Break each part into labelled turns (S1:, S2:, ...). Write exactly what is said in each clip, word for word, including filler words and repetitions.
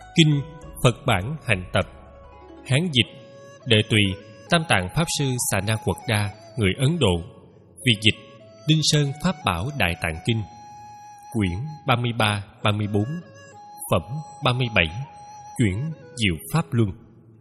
S1: Kinh Phật Bản Hành Tập. Hán dịch Đệ tùy Tam Tạng Pháp Sư Xà Na Quật Đa, người Ấn Độ. Việt dịch Đinh Sơn Pháp Bảo Đại Tạng Kinh. Quyển ba mươi ba, ba mươi bốn. Phẩm ba mươi bảy. Chuyển Diệu Pháp Luân.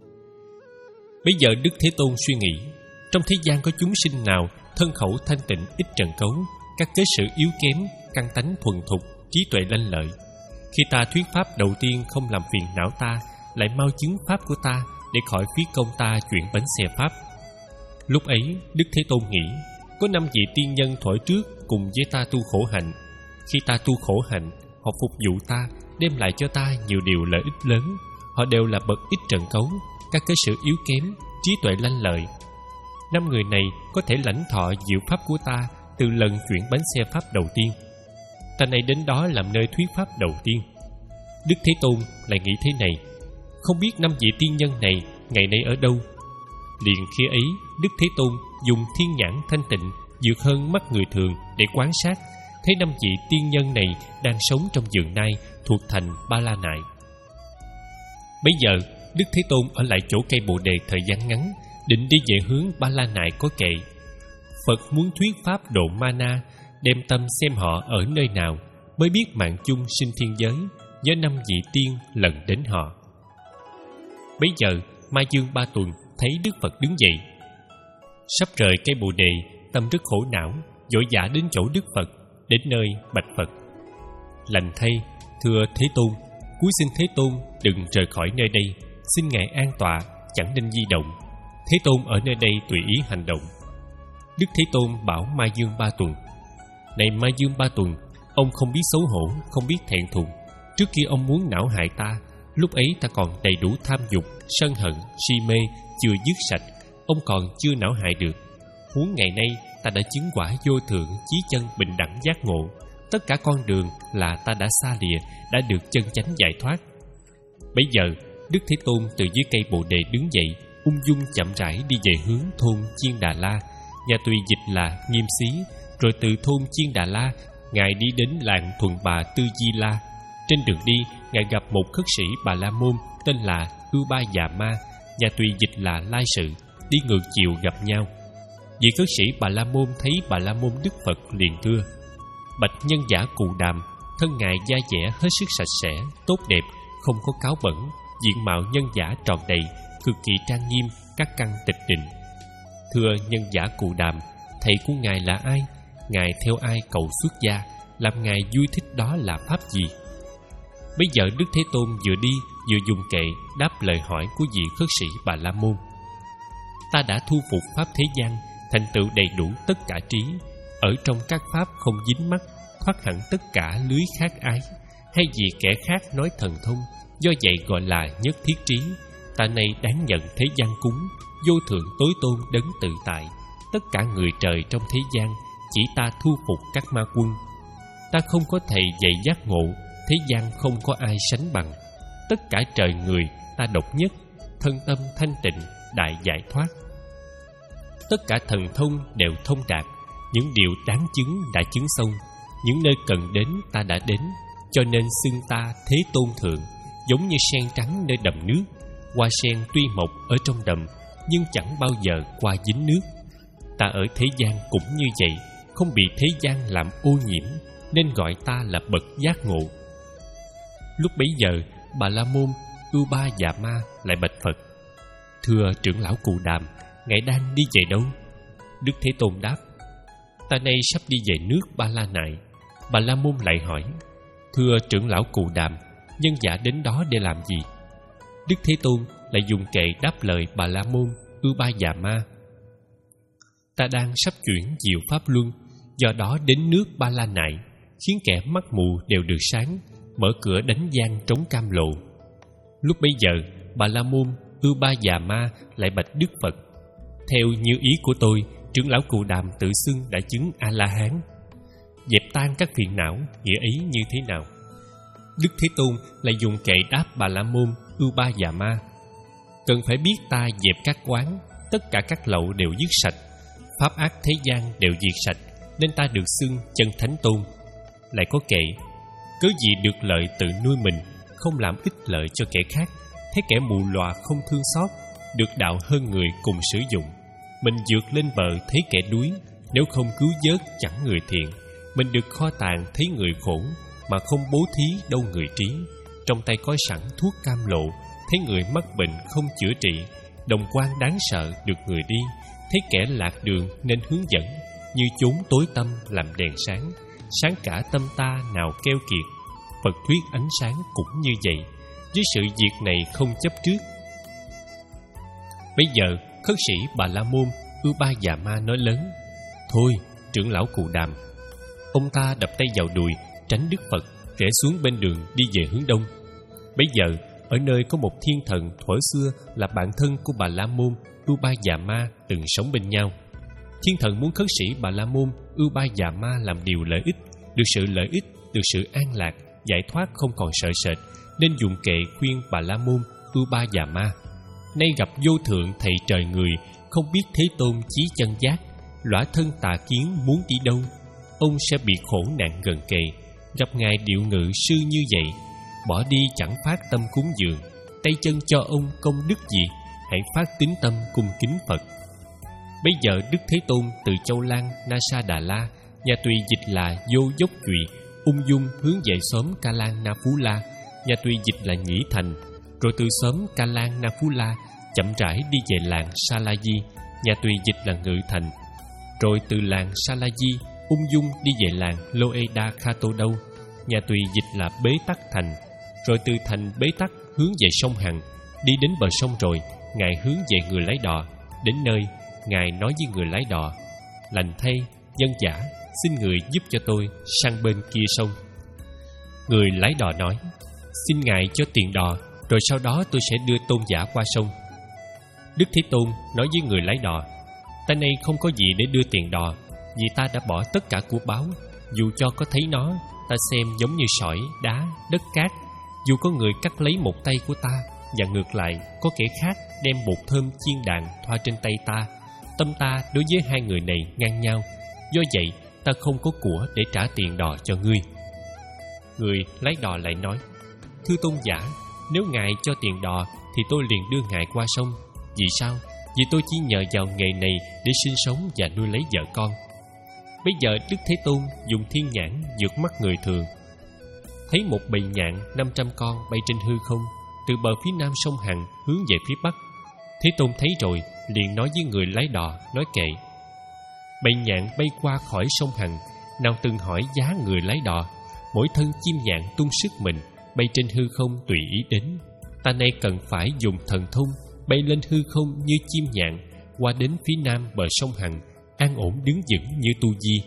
S1: Bây giờ Đức Thế Tôn suy nghĩ, trong thế gian có chúng sinh nào thân khẩu thanh tịnh, ít trần cấu, các kế sự yếu kém, căn tánh thuần thục, trí tuệ lanh lợi. Khi ta thuyết pháp đầu tiên không làm phiền não ta, lại mau chứng pháp của ta để khỏi phí công ta chuyển bánh xe pháp. Lúc ấy Đức Thế Tôn nghĩ, có năm vị tiên nhân thuở trước cùng với ta tu khổ hạnh. Khi ta tu khổ hạnh, họ phục vụ ta, đem lại cho ta nhiều điều lợi ích lớn. Họ đều là bậc ít trần cấu, các cơ sự yếu kém, trí tuệ lanh lợi. Năm người này có thể lãnh thọ diệu pháp của ta từ lần chuyển bánh xe pháp đầu tiên. Ta này đến đó làm nơi thuyết pháp đầu tiên. Đức Thế Tôn lại nghĩ thế này, không biết năm vị tiên nhân này ngày nay ở đâu. Liền khi ấy Đức Thế Tôn dùng thiên nhãn thanh tịnh vượt hơn mắt người thường để quan sát, thấy năm vị tiên nhân này đang sống trong vườn nai thuộc thành Ba La Nại. Bây giờ Đức Thế Tôn ở lại chỗ cây Bồ Đề thời gian ngắn, định đi về hướng Ba La Nại có kệ. Phật muốn thuyết pháp độ ma na, đem tâm xem họ ở nơi nào, mới biết mạng chung sinh thiên giới, nhớ năm vị tiên lần đến họ. Bấy giờ Ma Dương Ba Tuần thấy Đức Phật đứng dậy, sắp rời cây Bồ Đề, tâm rất khổ não, vội vã đến chỗ Đức Phật. Đến nơi bạch Phật, lành thay, thưa Thế Tôn, cúi xin Thế Tôn đừng rời khỏi nơi đây, xin ngài an tọa, chẳng nên di động. Thế Tôn ở nơi đây tùy ý hành động. Đức Thế Tôn bảo Ma Dương Ba Tuần, này Ma Dương Ba Tuần, ông không biết xấu hổ, không biết thẹn thùng. Trước kia ông muốn não hại ta, lúc ấy ta còn đầy đủ tham dục, sân hận, si mê chưa dứt sạch, ông còn chưa não hại được. Huống ngày nay ta đã chứng quả vô thượng chí chân bình đẳng giác ngộ, tất cả con đường là ta đã xa lìa, đã được chân chánh giải thoát. Bấy giờ Đức Thế Tôn từ dưới cây Bồ Đề đứng dậy, ung dung chậm rãi đi về hướng thôn Chiên Đà La, nhà tùy dịch là Nghiêm Xí. Rồi từ thôn Chiên Đà La, ngài đi đến làng Thuần Bà Tư Di La. Trên đường đi, ngài gặp một khất sĩ Bà La Môn tên là Ưu Ba Già Ma, nhà tùy dịch là Lai Sự, đi ngược chiều gặp nhau. Vị khất sĩ Bà La Môn thấy Bà La Môn Đức Phật liền thưa, bạch nhân giả Cù Đàm, thân ngài da dẻ hết sức sạch sẽ, tốt đẹp, không có cáo bẩn, diện mạo nhân giả tròn đầy, cực kỳ trang nghiêm, các căn tịch định. Thưa nhân giả Cù Đàm, thầy của ngài là ai? Ngài theo ai cầu xuất gia? Làm ngài vui thích đó là pháp gì? Bây giờ Đức Thế Tôn vừa đi vừa dùng kệ đáp lời hỏi của vị khất sĩ Bà La Môn. Ta đã thu phục pháp thế gian, thành tựu đầy đủ tất cả trí, ở trong các pháp không dính mắc, thoát hẳn tất cả lưới khác ái. Hay vì kẻ khác nói thần thông, do vậy gọi là nhất thiết trí. Ta này đáng nhận thế gian cúng, vô thượng tối tôn đấng tự tại. Tất cả người trời trong thế gian, chỉ ta thu phục các ma quân. Ta không có thầy dạy giác ngộ, thế gian không có ai sánh bằng. Tất cả trời người, ta độc nhất, thân tâm thanh tịnh, đại giải thoát. Tất cả thần thông đều thông đạt, những điều đáng chứng đã chứng xong, những nơi cần đến ta đã đến, cho nên xưng ta Thế Tôn Thượng, giống như sen trắng nơi đầm nước. Hoa sen tuy mọc ở trong đầm, nhưng chẳng bao giờ qua dính nước. Ta ở thế gian cũng như vậy, không bị thế gian làm ô nhiễm, nên gọi ta là bậc giác ngộ. Lúc bấy giờ, Bà La Môn Ưu Ba Già Ma lại bạch Phật, thưa trưởng lão Cù Đàm, ngài đang đi về đâu? Đức Thế Tôn đáp, ta nay sắp đi về nước Ba La Nại. Bà La Môn lại hỏi, thưa trưởng lão Cù Đàm, nhân giả đến đó để làm gì? Đức Thế Tôn lại dùng kệ đáp lời Bà La Môn Ưu Ba Già Ma, ta đang sắp chuyển diệu pháp luân, do đó đến nước Ba La Nại, khiến kẻ mắt mù đều được sáng, mở cửa đánh gian trống cam lộ. Lúc bấy giờ Bà La Môn Ưu Ba Già Ma lại bạch Đức Phật, theo như ý của tôi, trưởng lão Cù Đàm tự xưng đã chứng A La Hán, dẹp tan các phiền não, nghĩa ấy như thế nào? Đức Thế Tôn lại dùng kệ đáp Bà La Môn Ưu Ba Già Ma, cần phải biết ta dẹp các quán, tất cả các lậu đều dứt sạch, pháp ác thế gian đều diệt sạch, nên ta được xưng chân thánh tôn. Lại có kệ, cớ gì được lợi tự nuôi mình, không làm ích lợi cho kẻ khác, thấy kẻ mù lòa không thương xót, được đạo hơn người cùng sử dụng. Mình vượt lên bờ thấy kẻ đuối, nếu không cứu vớt chẳng người thiện. Mình được kho tàng thấy người khổ, mà không bố thí đâu người trí. Trong tay có sẵn thuốc cam lộ, thấy người mắc bệnh không chữa trị. Đồng quan đáng sợ được người đi, thấy kẻ lạc đường nên hướng dẫn. Như chốn tối tăm làm đèn sáng, sáng cả tâm ta nào keo kiệt. Phật thuyết ánh sáng cũng như vậy, với sự việc này không chấp trước. Bây giờ khất sĩ Bà La Môn Ưu Ba Già Ma nói lớn: thôi, trưởng lão Cù Đàm. Ông ta đập tay vào đùi tránh Đức Phật, rẽ xuống bên đường đi về hướng đông. Bây giờ ở nơi có một thiên thần thuở xưa là bạn thân của Bà La Môn Ưu Ba Già Ma từng sống bên nhau. Thiên thần muốn khất sĩ Bà La Môn Ưu Ba Già Ma làm điều lợi ích, được sự lợi ích, được sự an lạc, giải thoát không còn sợ sệt, nên dùng kệ khuyên Bà La Môn Ưu Ba Già Ma. Nay gặp vô thượng thầy trời người, không biết Thế Tôn chí chân giác, lõa thân tà kiến muốn đi đâu, ông sẽ bị khổ nạn gần kề. Gặp ngài điệu ngự sư như vậy, bỏ đi chẳng phát tâm cúng dường, tay chân cho ông công đức gì, hãy phát tín tâm cung kính Phật. Bây giờ Đức Thế Tôn từ Châu Lan Na Sa Đà La, nhà tùy dịch là Vô Dốc Chùy, ung dung hướng về xóm Ca Lan Na Phú La, nhà tùy dịch là Nhĩ Thành. Rồi từ xóm Ca Lan Na Phú La chậm rãi đi về làng Sa La Di, nhà tùy dịch là Ngự Thành. Rồi từ làng Sa La Di ung dung đi về làng Loeda Kha Tô Đâu, nhà tùy dịch là Bế Tắc Thành. Rồi từ thành Bế Tắc hướng về sông Hằng. Đi đến bờ sông rồi, ngài hướng về người lái đò. Đến nơi, ngài nói với người lái đò: lành thay, nhân giả, xin người giúp cho tôi sang bên kia sông. Người lái đò nói: xin ngài cho tiền đò, rồi sau đó tôi sẽ đưa tôn giả qua sông. Đức Thế Tôn nói với người lái đò: ta nay không có gì để đưa tiền đò, vì ta đã bỏ tất cả của báu. Dù cho có thấy nó, ta xem giống như sỏi, đá, đất cát. Dù có người cắt lấy một tay của ta, và ngược lại có kẻ khác đem bột thơm chiên đàn thoa trên tay ta, tâm ta đối với hai người này ngang nhau. Do vậy ta không có của để trả tiền đò cho ngươi. Người lái đò lại nói: thưa tôn giả, nếu ngài cho tiền đò thì tôi liền đưa ngài qua sông. Vì sao? Vì tôi chỉ nhờ vào nghề này để sinh sống và nuôi lấy vợ con. Bây giờ Đức Thế Tôn dùng thiên nhãn vượt mắt người thường, thấy một bầy nhạn năm trăm con bay trên hư không, từ bờ phía nam sông Hằng hướng về phía bắc. Thế Tôn thấy rồi liền nói với người lái đò nói kệ: bầy nhạn bay qua khỏi sông Hằng, nào từng hỏi giá người lái đò. Mỗi thân chim nhạn tung sức mình, bay trên hư không tùy ý đến. Ta nay cần phải dùng thần thông bay lên hư không như chim nhạn, qua đến phía nam bờ sông Hằng, an ổn đứng vững như tu di.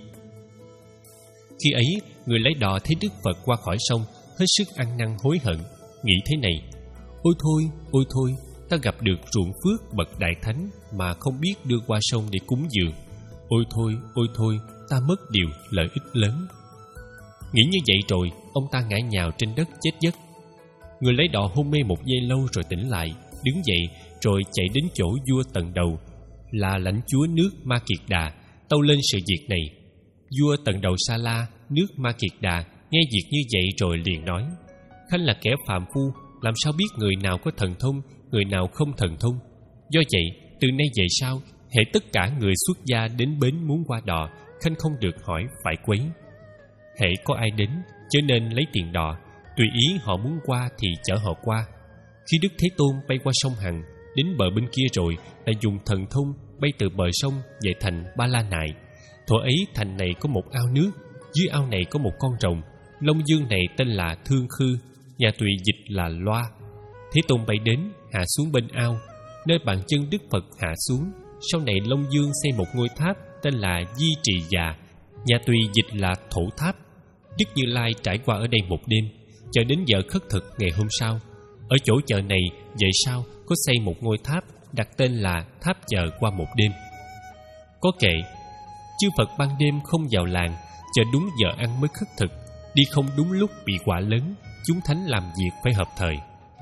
S1: Khi ấy, người lái đò thấy Đức Phật qua khỏi sông, hết sức ăn năn hối hận, nghĩ thế này: ôi thôi, ôi thôi, ta gặp được ruộng phước bậc đại thánh mà không biết đưa qua sông để cúng dường. Ôi thôi, ôi thôi, ta mất điều lợi ích lớn. Nghĩ như vậy rồi, ông ta ngã nhào trên đất chết giấc. Người lấy đò hôn mê một giây lâu rồi tỉnh lại, đứng dậy rồi chạy đến chỗ vua Tần Đầu, là lãnh chúa nước Ma Kiệt Đà, tâu lên sự việc này. Vua Tần Đầu Sa La, nước Ma Kiệt Đà, nghe việc như vậy rồi liền nói: Khanh là kẻ phàm phu, làm sao biết người nào có thần thông, người nào không thần thông? Do vậy, từ nay về sau, hễ tất cả người xuất gia đến bến muốn qua đò, Khanh không được hỏi phải quấy. Hễ có ai đến, chớ nên lấy tiền đò, tùy ý họ muốn qua thì chở họ qua. Khi Đức Thế Tôn bay qua sông Hằng, đến bờ bên kia rồi, lại dùng thần thông bay từ bờ sông về thành Ba La Nại. Thuở ấy thành này có một ao nước, dưới ao này có một con rồng. Long dương này tên là Thương Khư, nhà tùy dịch là Loa. Thế Tôn bay đến, hạ xuống bên ao, nơi bàn chân Đức Phật hạ xuống. Sau này Long Dương xây một ngôi tháp tên là Di Trì Già, nhà tùy dịch là Thổ Tháp. Đức Như Lai trải qua ở đây một đêm, chờ đến giờ khất thực ngày hôm sau. Ở chỗ chợ này về sau có xây một ngôi tháp, đặt tên là Tháp Chờ qua một đêm. Có kệ: chư Phật ban đêm không vào làng, chờ đúng giờ ăn mới khất thực, đi không đúng lúc bị quả lớn, chúng thánh làm việc phải hợp thời.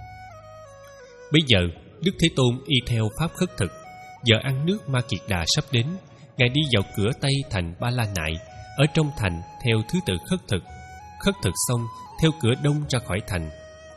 S1: Bây giờ Đức Thế Tôn y theo pháp khất thực. Giờ ăn nước Ma Kiệt Đà sắp đến, ngài đi vào cửa tây thành Ba La Nại, ở trong thành theo thứ tự khất thực. Khất thực xong, theo cửa đông ra khỏi thành.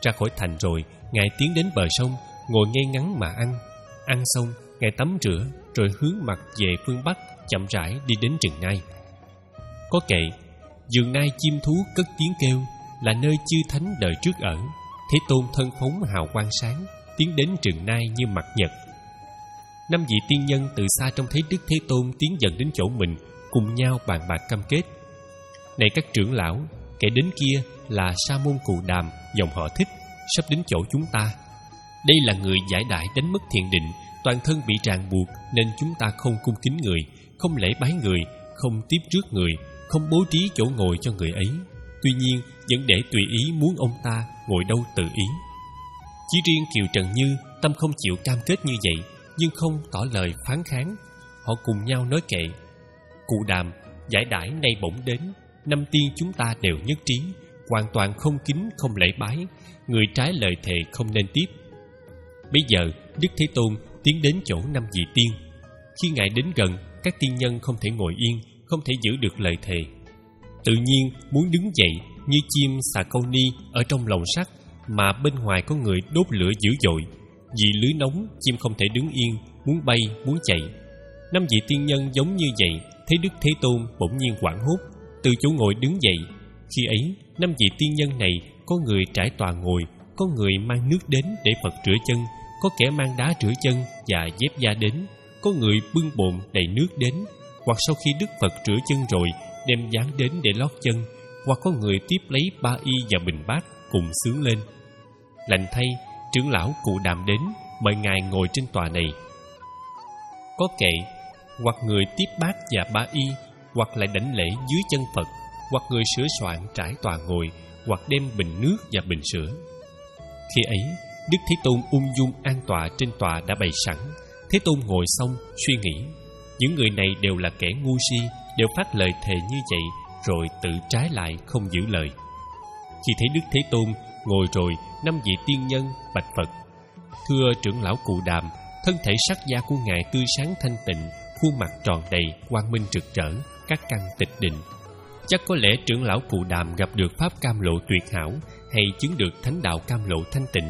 S1: Ra khỏi thành rồi, Ngài tiến đến bờ sông, ngồi ngay ngắn mà ăn. Ăn xong, Ngài tắm rửa, rồi hướng mặt về phương Bắc, chậm rãi đi đến rừng Nai. Có kệ, vườn Nai chim thú cất tiếng kêu, là nơi chư thánh đời trước ở. Thế Tôn thân phóng hào quang sáng, tiến đến rừng Nai như mặt nhật. Năm vị tiên nhân từ xa trông thấy Đức Thế Tôn tiến dần đến chỗ mình, cùng nhau bàn bạc cam kết. Này các trưởng lão, kẻ đến kia là Sa môn Cù Đàm, dòng họ Thích, sắp đến chỗ chúng ta. Đây là người giải đãi đánh mất thiền định, toàn thân bị ràng buộc, nên chúng ta không cung kính người, không lễ bái người, không tiếp rước người, không bố trí chỗ ngồi cho người ấy. Tuy nhiên, vẫn để tùy ý muốn ông ta ngồi đâu tự ý. Chỉ riêng Kiều Trần Như tâm không chịu cam kết như vậy, nhưng không tỏ lời phán kháng. Họ cùng nhau nói kệ: Cụ Đàm, giải đãi nay bỗng đến, năm tiên chúng ta đều nhất trí, hoàn toàn không kính không lễ bái, người trái lời thề không nên tiếp. Bây giờ Đức Thế Tôn tiến đến chỗ năm vị tiên. Khi Ngài đến gần, các tiên nhân không thể ngồi yên, không thể giữ được lời thề. Tự nhiên muốn đứng dậy như chim xà câu ni ở trong lồng sắt, mà bên ngoài có người đốt lửa dữ dội. Vì lưới nóng, chim không thể đứng yên, muốn bay, muốn chạy. Năm vị tiên nhân giống như vậy, thấy Đức Thế Tôn bỗng nhiên hoảng hốt, từ chỗ ngồi đứng dậy. Khi ấy, năm vị tiên nhân này có người trải tòa ngồi, có người mang nước đến để Phật rửa chân, có kẻ mang đá rửa chân và dép da đến, có người bưng bồn đầy nước đến, hoặc sau khi Đức Phật rửa chân rồi đem dán đến để lót chân, hoặc có người tiếp lấy ba y và bình bát cùng xướng lên. Lành thay, trưởng lão Cụ Đàm đến mời Ngài ngồi trên tòa này. Có kệ, hoặc người tiếp bát và ba y, hoặc lại đảnh lễ dưới chân Phật, hoặc người sửa soạn trải tòa ngồi, hoặc đem bình nước và bình sữa. Khi ấy, Đức Thế Tôn ung dung an tọa trên tòa đã bày sẵn. Thế Tôn ngồi xong suy nghĩ, những người này đều là kẻ ngu si, đều phát lời thề như vậy rồi tự trái lại không giữ lời. Khi thấy Đức Thế Tôn ngồi rồi, năm vị tiên nhân bạch Phật: Thưa trưởng lão Cụ Đàm, thân thể sắc da của Ngài tươi sáng thanh tịnh, khuôn mặt tròn đầy, quang minh rực rỡ, các căn tịch định. Chắc có lẽ trưởng lão Cụ Đàm gặp được pháp cam lộ tuyệt hảo, hay chứng được thánh đạo cam lộ thanh tịnh.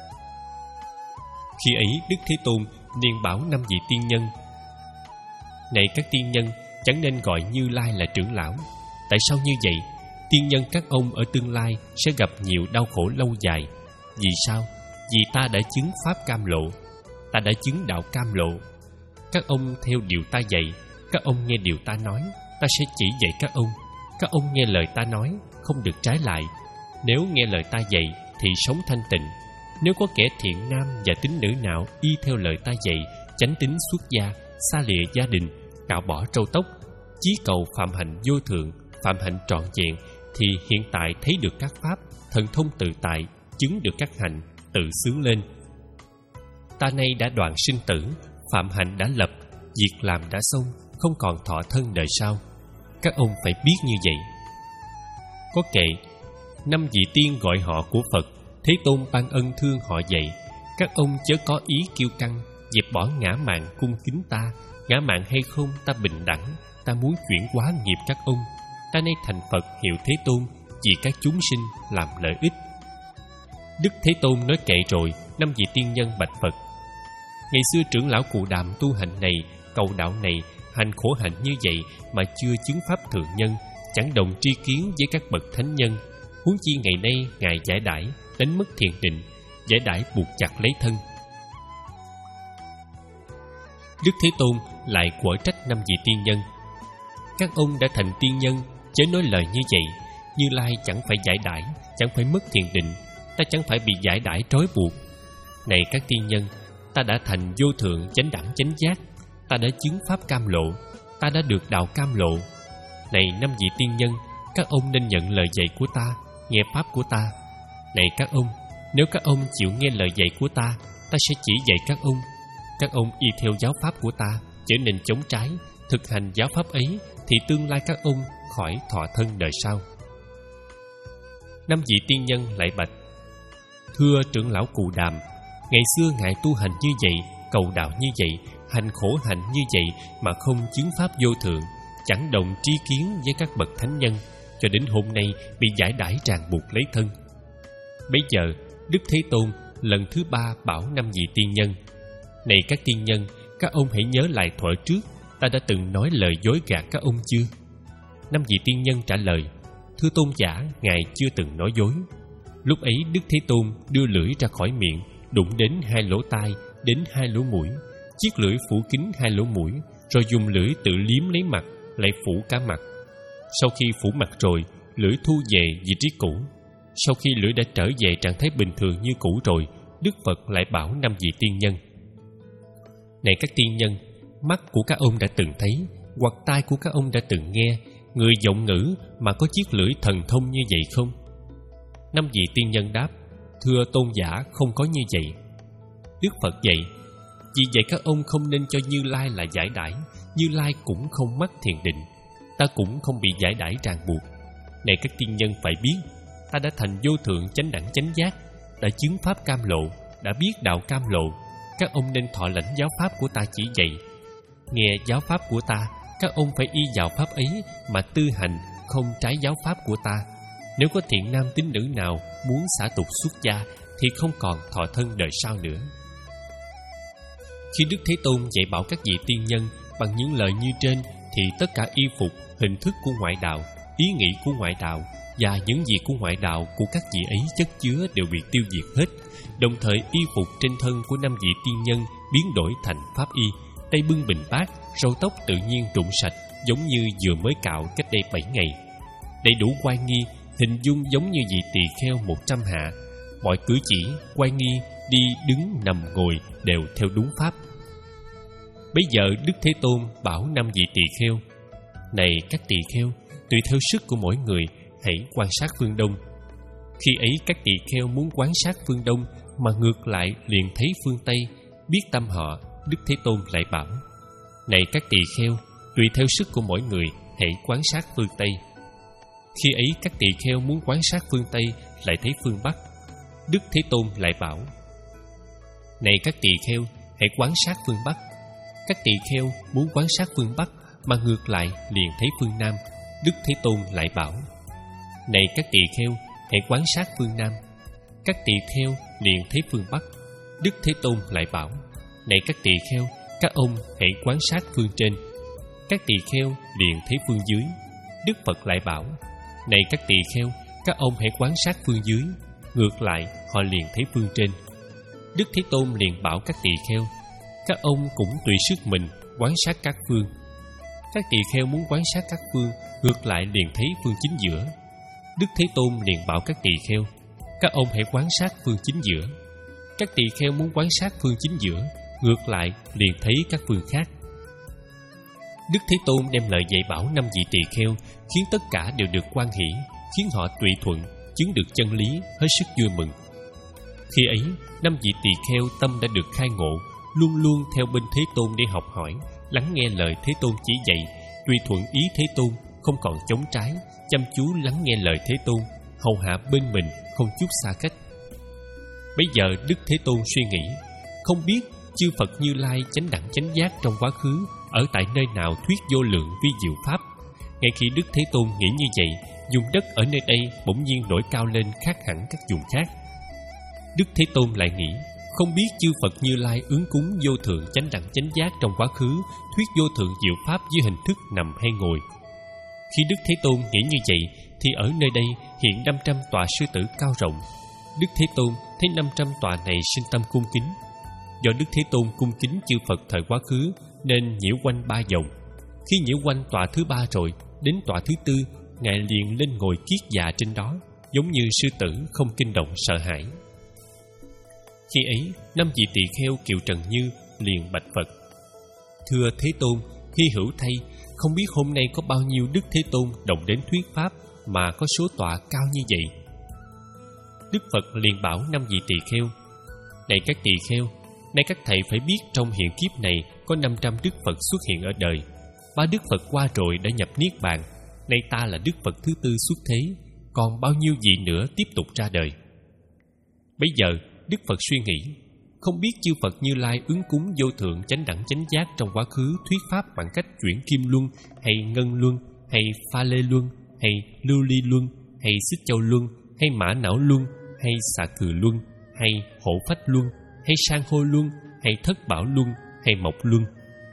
S1: Khi ấy Đức Thế Tôn liền bảo năm vị tiên nhân: Này các tiên nhân, chẳng nên gọi Như Lai là trưởng lão. Tại sao như vậy? Tiên nhân các ông ở tương lai sẽ gặp nhiều đau khổ lâu dài. Vì sao? Vì ta đã chứng pháp cam lộ, ta đã chứng đạo cam lộ. Các ông theo điều ta dạy, các ông nghe điều ta nói, ta sẽ chỉ dạy các ông. Các ông nghe lời ta nói, không được trái lại. Nếu nghe lời ta dạy thì sống thanh tịnh. Nếu có kẻ thiện nam và tín nữ nào y theo lời ta dạy, chánh tín xuất gia, xa lìa gia đình, cạo bỏ râu tóc, chí cầu phạm hạnh vô thượng, phạm hạnh trọn vẹn, thì hiện tại thấy được các pháp, thần thông tự tại, chứng được các hạnh, tự sướng lên. Ta nay đã đoạn sinh tử, phạm hạnh đã lập, việc làm đã xong, không còn thọ thân đời sau. Các ông phải biết như vậy. Có kệ, năm vị tiên gọi họ của Phật. Thế Tôn ban ân thương họ dạy: Các ông chớ có ý kiêu căng, dẹp bỏ ngã mạn cung kính ta. Ngã mạn hay không, ta bình đẳng. Ta muốn chuyển hóa nghiệp các ông. Ta nay thành Phật hiệu Thế Tôn, vì các chúng sinh làm lợi ích. Đức Thế Tôn nói kệ rồi, năm vị tiên nhân bạch Phật: Ngày xưa trưởng lão Cụ Đàm tu hành này, cầu đạo này, hành khổ hạnh như vậy mà chưa chứng pháp thượng nhân, chẳng đồng tri kiến với các bậc thánh nhân. Huống chi ngày nay Ngài giải đãi, đánh mất thiền định, giải đãi buộc chặt lấy thân. Đức Thế Tôn lại quở trách năm vị tiên nhân: Các ông đã thành tiên nhân, chớ nói lời như vậy. Như Lai chẳng phải giải đãi, chẳng phải mất thiền định, ta chẳng phải bị giải đãi trói buộc. Này các tiên nhân, ta đã thành vô thượng chánh đẳng chánh giác, ta đã chứng pháp cam lộ, ta đã được đạo cam lộ. Này năm vị tiên nhân, các ông nên nhận lời dạy của ta, nghe pháp của ta. Này các ông, nếu các ông chịu nghe lời dạy của ta, ta sẽ chỉ dạy các ông. Các ông y theo giáo pháp của ta, trở nên chống trái, thực hành giáo pháp ấy, thì tương lai các ông khỏi thọ thân đời sau. Năm vị tiên nhân lại bạch: Thưa trưởng lão Cụ Đàm, ngày xưa Ngài tu hành như vậy, cầu đạo như vậy, hành khổ hạnh như vậy mà không chứng pháp vô thượng, chẳng đồng tri kiến với các bậc thánh nhân, cho đến hôm nay bị giải đãi ràng buộc lấy thân. Bây giờ Đức Thế Tôn lần thứ ba bảo năm vị tiên nhân: Này các tiên nhân, các ông hãy nhớ lại thuở trước ta đã từng nói lời dối gạt các ông chưa? Năm vị tiên nhân trả lời: Thưa tôn giả, ngài chưa từng nói dối. Lúc ấy Đức Thế Tôn đưa lưỡi ra khỏi miệng, đụng đến hai lỗ tai, đến hai lỗ mũi, chiếc lưỡi phủ kín hai lỗ mũi, rồi dùng lưỡi tự liếm lấy mặt, lại phủ cả mặt. Sau khi phủ mặt rồi, lưỡi thu về vị trí cũ. Sau khi lưỡi đã trở về trạng thái bình thường như cũ rồi, Đức Phật lại bảo năm vị tiên nhân: Này các tiên nhân, mắt của các ông đã từng thấy, hoặc tai của các ông đã từng nghe người giọng ngữ mà có chiếc lưỡi thần thông như vậy không? Năm vị tiên nhân đáp: Thưa tôn giả, không có như vậy. Đức Phật dạy: Vì vậy các ông không nên cho Như Lai là giải đãi. Như Lai cũng không mắc thiền định, ta cũng không bị giải đãi ràng buộc. Này các tiên nhân phải biết, ta đã thành vô thượng chánh đẳng chánh giác, đã chứng pháp cam lộ, đã biết đạo cam lộ. Các ông nên thọ lãnh giáo pháp của ta chỉ dạy. Nghe giáo pháp của ta, các ông phải y vào pháp ấy mà tư hành, không trái giáo pháp của ta. Nếu có thiện nam tín nữ nào muốn xả tục xuất gia thì không còn thọ thân đời sau nữa. Khi Đức Thế Tôn dạy bảo các vị tiên nhân bằng những lời như trên, thì tất cả y phục, hình thức của ngoại đạo, ý nghĩ của ngoại đạo và những gì của ngoại đạo của các vị ấy chất chứa đều bị tiêu diệt hết. Đồng thời y phục trên thân của năm vị tiên nhân biến đổi thành pháp y, tay bưng bình bát, râu tóc tự nhiên rụng sạch, giống như vừa mới cạo cách đây bảy ngày. Đầy đủ oai nghi, hình dung giống như vị tỳ kheo một trăm hạ. Mọi cử chỉ, oai nghi, đi, đứng, nằm, ngồi đều theo đúng pháp. Bấy giờ Đức Thế Tôn bảo năm vị tỳ kheo: Này các tỳ kheo, tùy theo sức của mỗi người, hãy quan sát phương Đông. Khi ấy các tỳ kheo muốn quan sát phương Đông mà ngược lại liền thấy phương Tây. Biết tâm họ, Đức Thế Tôn lại bảo: Này các tỳ kheo, tùy theo sức của mỗi người, hãy quan sát phương Tây. Khi ấy các tỳ kheo muốn quan sát phương Tây lại thấy phương Bắc. Đức Thế Tôn lại bảo: Này các tỳ kheo, hãy quan sát phương Bắc. Các tỳ kheo muốn quan sát phương Bắc mà ngược lại liền thấy phương Nam. Đức Thế Tôn lại bảo: Này các tỳ kheo, hãy quan sát phương Nam. Các tỳ kheo liền thấy phương Bắc. Đức Thế Tôn lại bảo: Này các tỳ kheo, các ông hãy quan sát phương trên. Các tỳ kheo liền thấy phương dưới. Đức Phật lại bảo: Này các tỳ kheo, các ông hãy quan sát phương dưới. Ngược lại họ liền thấy phương trên. Đức Thế Tôn liền bảo các tỳ kheo: Các ông cũng tùy sức mình quan sát các phương. Các tỳ kheo muốn quan sát các phương, ngược lại liền thấy phương chính giữa. Đức Thế Tôn liền bảo các tỳ kheo: Các ông hãy quan sát phương chính giữa. Các tỳ kheo muốn quan sát phương chính giữa, ngược lại liền thấy các phương khác. Đức Thế Tôn đem lời dạy bảo năm vị tỳ kheo, khiến tất cả đều được hoan hỷ, khiến họ tùy thuận, chứng được chân lý, hết sức vui mừng. Khi ấy, năm vị tỳ kheo tâm đã được khai ngộ, luôn luôn theo bên Thế Tôn để học hỏi, lắng nghe lời Thế Tôn chỉ dạy, tùy thuận ý Thế Tôn, không còn chống trái, chăm chú lắng nghe lời Thế Tôn, hầu hạ bên mình, không chút xa cách. Bây giờ Đức Thế Tôn suy nghĩ, không biết chư Phật Như Lai chánh đẳng chánh giác trong quá khứ ở tại nơi nào thuyết vô lượng vi diệu pháp. Ngay khi Đức Thế Tôn nghĩ như vậy, vùng đất ở nơi đây bỗng nhiên nổi cao lên khác hẳn các vùng khác. Đức Thế Tôn lại nghĩ, không biết chư Phật Như Lai ứng cúng vô thượng chánh đẳng chánh giác trong quá khứ thuyết vô thượng diệu pháp dưới hình thức nằm hay ngồi. Khi Đức Thế Tôn nghĩ như vậy, thì ở nơi đây hiện năm trăm tọa sư tử cao rộng. Đức Thế Tôn thấy năm trăm tọa này sinh tâm cung kính. Do Đức Thế Tôn cung kính chư Phật thời quá khứ, nên nhiễu quanh ba vòng. Khi nhiễu quanh tọa thứ ba rồi, đến tọa thứ tư, Ngài liền lên ngồi kiết già trên đó, giống như sư tử không kinh động sợ hãi. Khi ấy, năm vị tỳ kheo kiệu Trần Như liền bạch Phật: Thưa Thế Tôn, hy hữu thay, không biết hôm nay có bao nhiêu Đức Thế Tôn đồng đến thuyết pháp mà có số tọa cao như vậy. Đức Phật liền bảo năm vị tỳ kheo: Này các tỳ kheo, nay các thầy phải biết trong hiện kiếp này có năm trăm Đức Phật xuất hiện ở đời. Ba Đức Phật qua rồi đã nhập Niết Bàn. Nay ta là Đức Phật thứ tư xuất thế, còn bao nhiêu vị nữa tiếp tục ra đời. Bây giờ Đức Phật suy nghĩ, không biết chư Phật Như Lai ứng cúng vô thượng chánh đẳng chánh giác trong quá khứ thuyết pháp bằng cách chuyển kim luân, hay ngân luân, hay pha lê luân, hay lưu ly luân, hay xích châu luân, hay mã não luân, hay xạ cừ luân, hay Hổ Phách Luân, hay San Hô Luân, hay Thất Bảo Luân, hay Mộc Luân.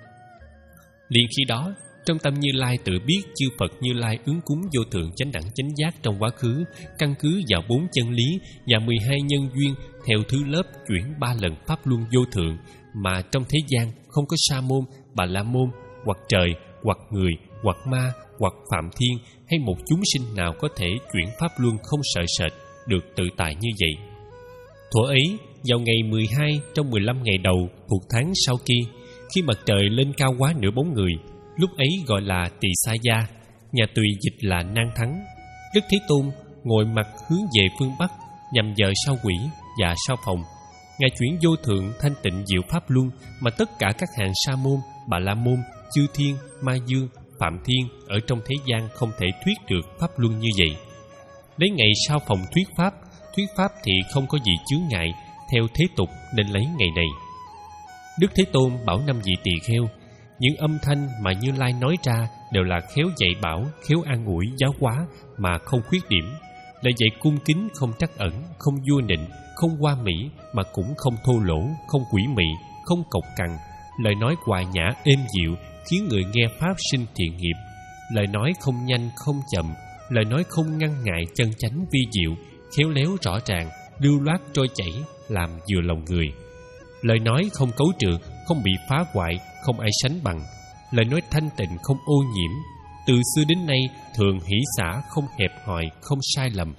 S1: Liền khi đó, trong tâm Như Lai tự biết chư Phật Như Lai ứng cúng vô thượng chánh đẳng chánh giác trong quá khứ, căn cứ vào bốn chân lý và mười hai nhân duyên theo thứ lớp chuyển ba lần pháp luân vô thượng, mà trong thế gian không có Sa môn, Bà La môn, hoặc trời, hoặc người, hoặc ma, hoặc phạm thiên hay một chúng sinh nào có thể chuyển pháp luân không sợ sệt, được tự tại như vậy. Thuở ấy, vào ngày mười hai trong mười lăm ngày đầu thuộc tháng sau kia, khi mặt trời lên cao quá nửa bóng người, lúc ấy gọi là Tỳ Sa Gia, nhà Tùy dịch là Nan Thắng. Đức Thế Tôn ngồi mặt hướng về phương Bắc, nhằm giờ sao quỷ và sao phòng. Ngài chuyển vô thượng thanh tịnh diệu pháp luân mà tất cả các hàng Sa môn, Bà La môn, chư thiên, ma dương, phạm thiên ở trong thế gian không thể thuyết được pháp luân như vậy. Lấy ngày sao phòng thuyết pháp, thuyết pháp thì không có gì chướng ngại, theo thế tục nên lấy ngày này. Đức Thế Tôn bảo năm vị tỳ kheo, những âm thanh mà Như Lai nói ra đều là khéo dạy bảo, khéo an ủi giáo hóa mà không khuyết điểm, là dạy cung kính không trắc ẩn, không vua nịnh, không hoa mỹ mà cũng không thô lỗ, không quỷ mị, không cộc cằn, lời nói hòa nhã êm dịu khiến người nghe pháp sinh thiện nghiệp, lời nói không nhanh không chậm, lời nói không ngăn ngại chân chánh vi diệu, khéo léo rõ ràng, lưu loát trôi chảy, làm vừa lòng người. Lời nói không cấu trược, không bị phá hoại, không ai sánh bằng. Lời nói thanh tịnh không ô nhiễm, từ xưa đến nay thường hỷ xả, không hẹp hòi, không sai lầm.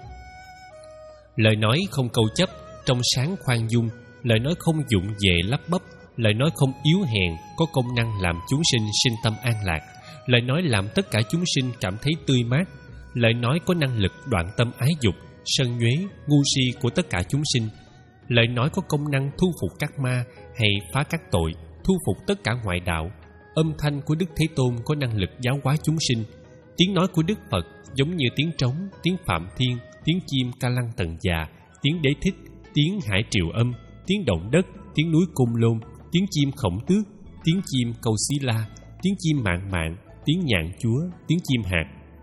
S1: Lời nói không câu chấp, trong sáng khoan dung, lời nói không dụng về lắp bắp, lời nói không yếu hèn, có công năng làm chúng sinh sinh tâm an lạc. Lời nói làm tất cả chúng sinh cảm thấy tươi mát. Lời nói có năng lực đoạn tâm ái dục, sân nhuế, ngu si của tất cả chúng sinh. Lời nói có công năng thu phục các ma hay phá các tội, thu phục tất cả ngoại đạo. Âm thanh của Đức Thế Tôn có năng lực giáo hóa chúng sinh. Tiếng nói của Đức Phật giống như tiếng trống, tiếng Phạm Thiên, tiếng chim Ca Lăng Tần Già, tiếng Đế Thích, tiếng Hải Triều Âm, tiếng động đất, tiếng núi Côn Lôn, tiếng chim Khổng Tước, tiếng chim Câu Xí La, tiếng chim Mạn Mạn, tiếng nhạn chúa, tiếng chim hạt,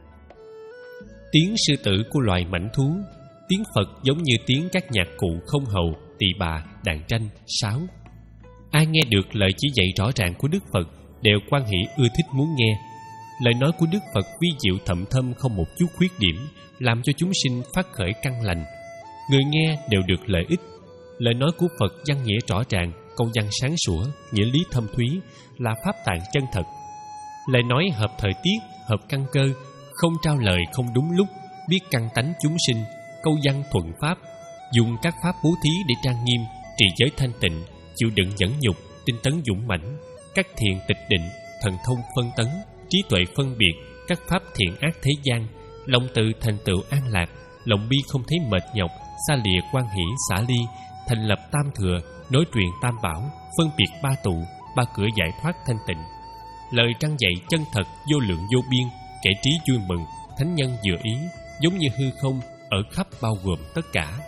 S1: tiếng sư tử của loài mãnh thú. Tiếng Phật giống như tiếng các nhạc cụ không hầu, tỳ bà, đàn tranh, sáo. Ai nghe được lời chỉ dạy rõ ràng của Đức Phật đều quan hỷ ưa thích muốn nghe. Lời nói của Đức Phật vi diệu thậm thâm, không một chút khuyết điểm, làm cho chúng sinh phát khởi căn lành. Người nghe đều được lợi ích. Lời nói của Phật văn nghĩa rõ ràng, câu văn sáng sủa, nghĩa lý thâm thúy, là pháp tạng chân thật. Lời nói hợp thời tiết, hợp căn cơ, không trao lời không đúng lúc, biết căn tánh chúng sinh, câu văn thuận pháp, dùng các pháp bố thí để trang nghiêm, trì giới thanh tịnh, chịu đựng nhẫn nhục, tinh tấn dũng mãnh, các thiền tịch định, thần thông phân tấn, trí tuệ phân biệt, các pháp thiện ác thế gian, lòng tự thành tựu an lạc, lòng bi không thấy mệt nhọc, xa lìa quan hỷ xả ly, thành lập tam thừa, nối truyền tam bảo, phân biệt ba tụ, ba cửa giải thoát thanh tịnh. Lời răng dạy chân thật, vô lượng vô biên, kể trí vui mừng, thánh nhân vừa ý, giống như hư không, ở khắp bao gồm tất cả.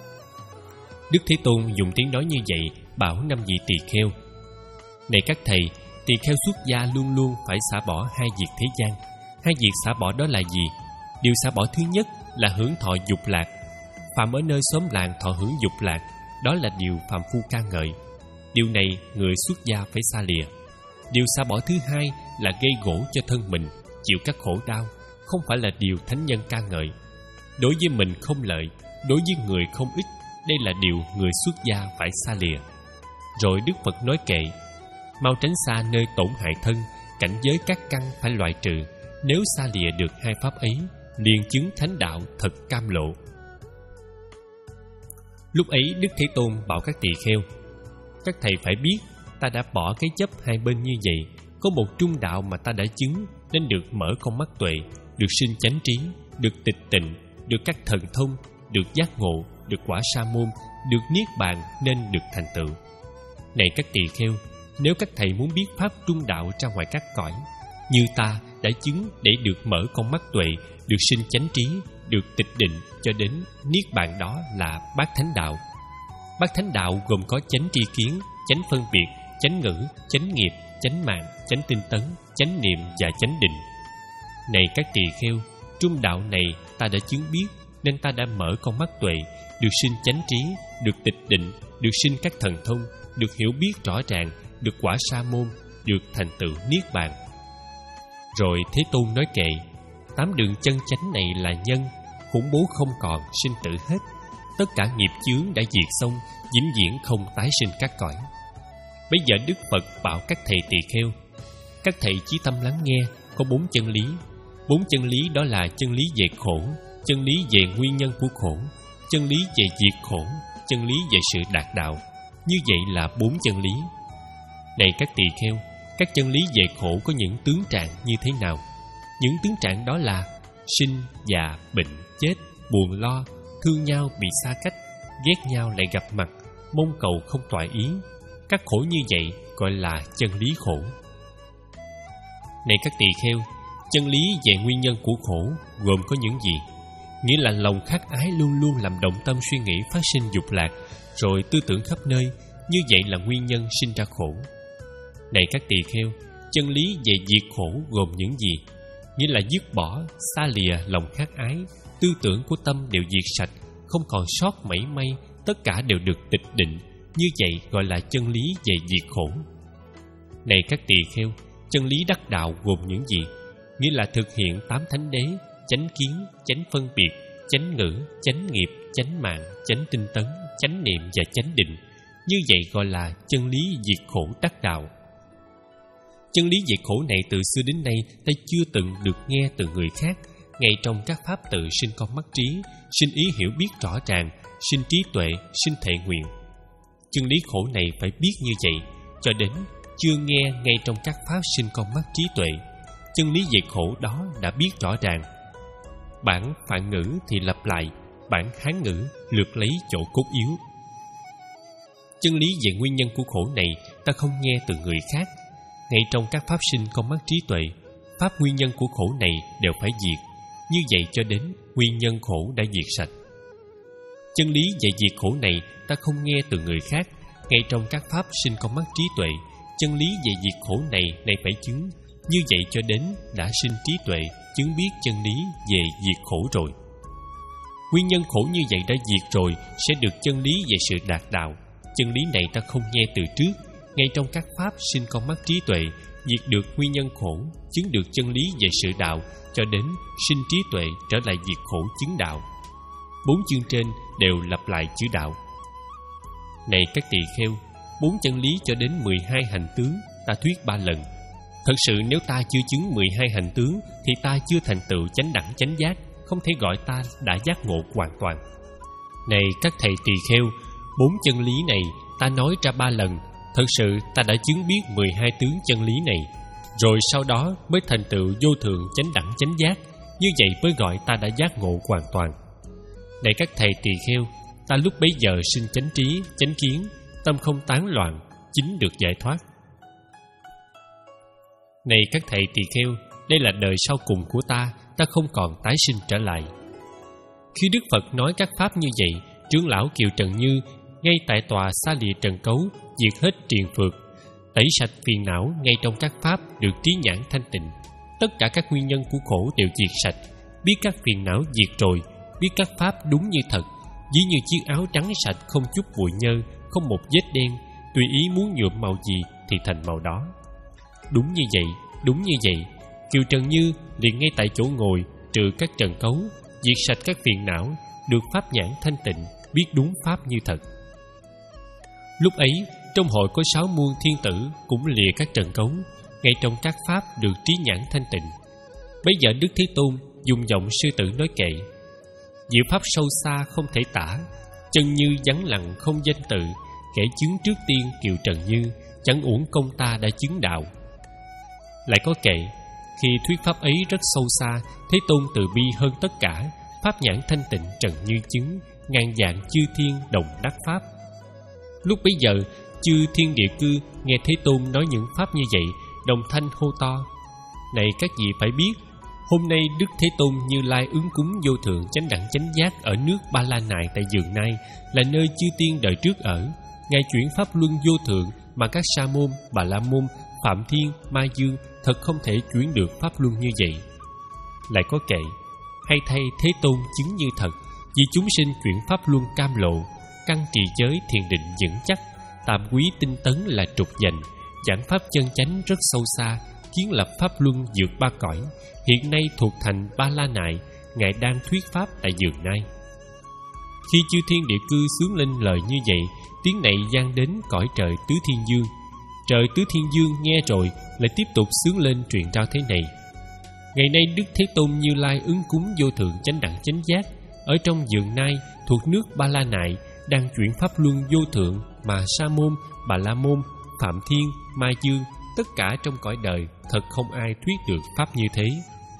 S1: Đức Thế Tôn dùng tiếng nói như vậy bảo năm vị tỳ kheo: này các thầy, tỳ kheo xuất gia luôn luôn phải xả bỏ hai việc thế gian. Hai việc xả bỏ đó là gì? Điều xả bỏ thứ nhất là hưởng thọ dục lạc. Phàm ở nơi xóm làng thọ hưởng dục lạc, đó là điều phàm phu ca ngợi. Điều này người xuất gia phải xa lìa. Điều xả bỏ thứ hai là gây gổ cho thân mình, chịu các khổ đau, không phải là điều thánh nhân ca ngợi. Đối với mình không lợi, đối với người không ích, đây là điều người xuất gia phải xa lìa. Rồi Đức Phật nói kệ: mau tránh xa nơi tổn hại thân, cảnh giới các căn phải loại trừ. Nếu xa lìa được hai pháp ấy, liền chứng thánh đạo thật cam lộ. Lúc ấy Đức Thế Tôn bảo các tỳ kheo: các thầy phải biết, ta đã bỏ cái chấp hai bên như vậy. Có một trung đạo mà ta đã chứng, nên được mở con mắt tuệ, được sinh chánh trí, được tịch tịnh, được các thần thông, được giác ngộ, được quả sa môn, được niết bàn, nên được thành tựu. Này các tỳ kheo, nếu các thầy muốn biết pháp trung đạo ra ngoài các cõi, như ta đã chứng để được mở con mắt tuệ, được sinh chánh trí, được tịch định cho đến niết bàn, đó là bát thánh đạo. Bát thánh đạo gồm có chánh tri kiến, chánh phân biệt, chánh ngữ, chánh nghiệp, chánh mạng, chánh tinh tấn, chánh niệm và chánh định. Này các tỳ kheo, trung đạo này ta đã chứng biết, nên ta đã mở con mắt tuệ, được sinh chánh trí, được tịch định, được sinh các thần thông, được hiểu biết rõ ràng, được quả sa môn, được thành tựu niết bàn. Rồi Thế Tôn nói kệ: tám đường chân chánh này là nhân, khủng bố không còn, sinh tử hết. Tất cả nghiệp chướng đã diệt xong, vĩnh viễn không tái sinh các cõi. Bây giờ Đức Phật bảo các thầy tỳ kheo: các thầy chí tâm lắng nghe, có bốn chân lý. Bốn chân lý đó là chân lý về khổ, chân lý về nguyên nhân của khổ, chân lý về diệt khổ, chân lý về sự đạt đạo. Như vậy là bốn chân lý. Này các tỳ kheo, các chân lý về khổ có những tướng trạng như thế nào? Những tướng trạng đó là sinh, già, bệnh, chết, buồn lo, thương nhau bị xa cách, ghét nhau lại gặp mặt, mong cầu không toại ý. Các khổ như vậy gọi là chân lý khổ. Này các tỳ kheo, chân lý về nguyên nhân của khổ gồm có những gì? Nghĩa là lòng khát ái luôn luôn làm động tâm suy nghĩ phát sinh dục lạc, rồi tư tưởng khắp nơi. Như vậy là nguyên nhân sinh ra khổ. Này các tỳ kheo, chân lý về diệt khổ gồm những gì? Nghĩa là dứt bỏ, xa lìa lòng khát ái, tư tưởng của tâm đều diệt sạch, không còn sót mảy may, tất cả đều được tịch định. Như vậy gọi là chân lý về diệt khổ. Này các tỳ kheo, chân lý đắc đạo gồm những gì? Nghĩa là thực hiện tám thánh đế: chánh kiến, chánh phân biệt, chánh ngữ, chánh nghiệp, chánh mạng, chánh tinh tấn, chánh niệm và chánh định. Như vậy gọi là chân lý diệt khổ đắc đạo. Chân lý diệt khổ này từ xưa đến nay ta chưa từng được nghe từ người khác. Ngay trong các pháp tự sinh con mắt trí, sinh ý hiểu biết rõ ràng, sinh trí tuệ, sinh thệ nguyện. Chân lý khổ này phải biết như vậy, cho đến chưa nghe ngay trong các pháp sinh con mắt trí tuệ. Chân lý về khổ đó đã biết rõ ràng. Bản Phạn ngữ thì lặp lại, bản Hán ngữ lược lấy chỗ cốt yếu. Chân lý về nguyên nhân của khổ này ta không nghe từ người khác. Ngay trong các pháp sinh con mắt trí tuệ, pháp nguyên nhân của khổ này đều phải diệt. Như vậy cho đến nguyên nhân khổ đã diệt sạch. Chân lý về diệt khổ này ta không nghe từ người khác. Ngay trong các pháp sinh con mắt trí tuệ, chân lý về diệt khổ này này phải chứng. Như vậy cho đến đã sinh trí tuệ, chứng biết chân lý về diệt khổ rồi. Nguyên nhân khổ như vậy đã diệt rồi, sẽ được chân lý về sự đạt đạo. Chân lý này ta không nghe từ trước. Ngay trong các pháp sinh con mắt trí tuệ, diệt được nguyên nhân khổ, chứng được chân lý về sự đạo, cho đến sinh trí tuệ trở lại diệt khổ chứng đạo. Bốn chương trên đều lặp lại chữ đạo. Này các tỳ kheo, bốn chân lý cho đến mười hai hành tướng ta thuyết ba lần. Thật sự nếu ta chưa chứng mười hai hành tướng thì ta chưa thành tựu chánh đẳng chánh giác, không thể gọi ta đã giác ngộ hoàn toàn. Này các thầy tỳ kheo, bốn chân lý này ta nói ra ba lần. Thật sự ta đã chứng biết mười hai tướng chân lý này, rồi sau đó mới thành tựu vô thượng chánh đẳng chánh giác. Như vậy mới gọi ta đã giác ngộ hoàn toàn. Này các thầy tỳ kheo, ta lúc bấy giờ sinh chánh trí, chánh kiến, tâm không tán loạn, chính được giải thoát. Này các thầy tỳ kheo, đây là đời sau cùng của ta, ta không còn tái sinh trở lại. Khi Đức Phật nói các pháp như vậy, trưởng lão Kiều Trần Như ngay tại tòa xa lìa trần cấu, diệt hết triền phược, tẩy sạch phiền não ngay trong các pháp, được trí nhãn thanh tịnh. Tất cả các nguyên nhân của khổ đều diệt sạch, biết các phiền não diệt rồi, biết các pháp đúng như thật, ví như chiếc áo trắng sạch không chút bụi nhơ, không một vết đen, tùy ý muốn nhuộm màu gì thì thành màu đó. Đúng như vậy, đúng như vậy, Kiều Trần Như liền ngay tại chỗ ngồi, trừ các trần cấu, diệt sạch các phiền não, được pháp nhãn thanh tịnh, biết đúng pháp như thật. Lúc ấy, trong hội có sáu muôn thiên tử cũng lìa các trần cấu, ngay trong các pháp được trí nhãn thanh tịnh. Bấy giờ Đức Thế Tôn dùng giọng sư tử nói kệ: diệu pháp sâu xa không thể tả, chân như vắng lặng không danh tự, kẻ chứng trước tiên Kiều Trần Như, chẳng uổng công ta đã chứng đạo. Lại có kệ: khi thuyết pháp ấy rất sâu xa, Thế Tôn từ bi hơn tất cả, pháp nhãn thanh tịnh Trần Như chứng, ngàn vạn chư thiên đồng đắc pháp. Lúc bấy giờ, chư thiên địa cư nghe Thế Tôn nói những pháp như vậy, đồng thanh hô to: này các vị phải biết, hôm nay Đức Thế Tôn Như Lai ứng cúng vô thượng chánh đẳng chánh giác ở nước Ba La Nại tại Dường Nai, là nơi chư tiên đời trước ở. Ngài chuyển pháp luân vô thượng mà các Sa môn, Bà La môn, Phạm Thiên, Ma Dương thật không thể chuyển được pháp luân như vậy. Lại có kệ: hay thay Thế Tôn chứng như thật, Vì chúng sinh chuyển pháp luân cam lộ, căn trì giới thiền định vững chắc, tạm quý tinh tấn là trục dành, giảng pháp chân chánh rất sâu xa, kiến lập pháp luân vượt ba cõi. Hiện nay thuộc thành Ba La Nại, ngài đang thuyết pháp tại vườn Nai. Khi chư thiên địa cư xướng lên lời như vậy, tiếng này vang đến cõi trời Tứ Thiên Dương. Trời Tứ Thiên Dương nghe rồi lại tiếp tục xướng lên truyền trao thế này: ngày nay Đức Thế Tôn Như Lai ứng cúng vô thượng chánh đẳng chánh giác, ở trong vườn Nai thuộc nước Ba La Nại, đang chuyển pháp luân vô thượng mà Sa Môn, Bà La Môn, Phạm Thiên, Ma Dương, tất cả trong cõi đời thật không ai thuyết được pháp như thế.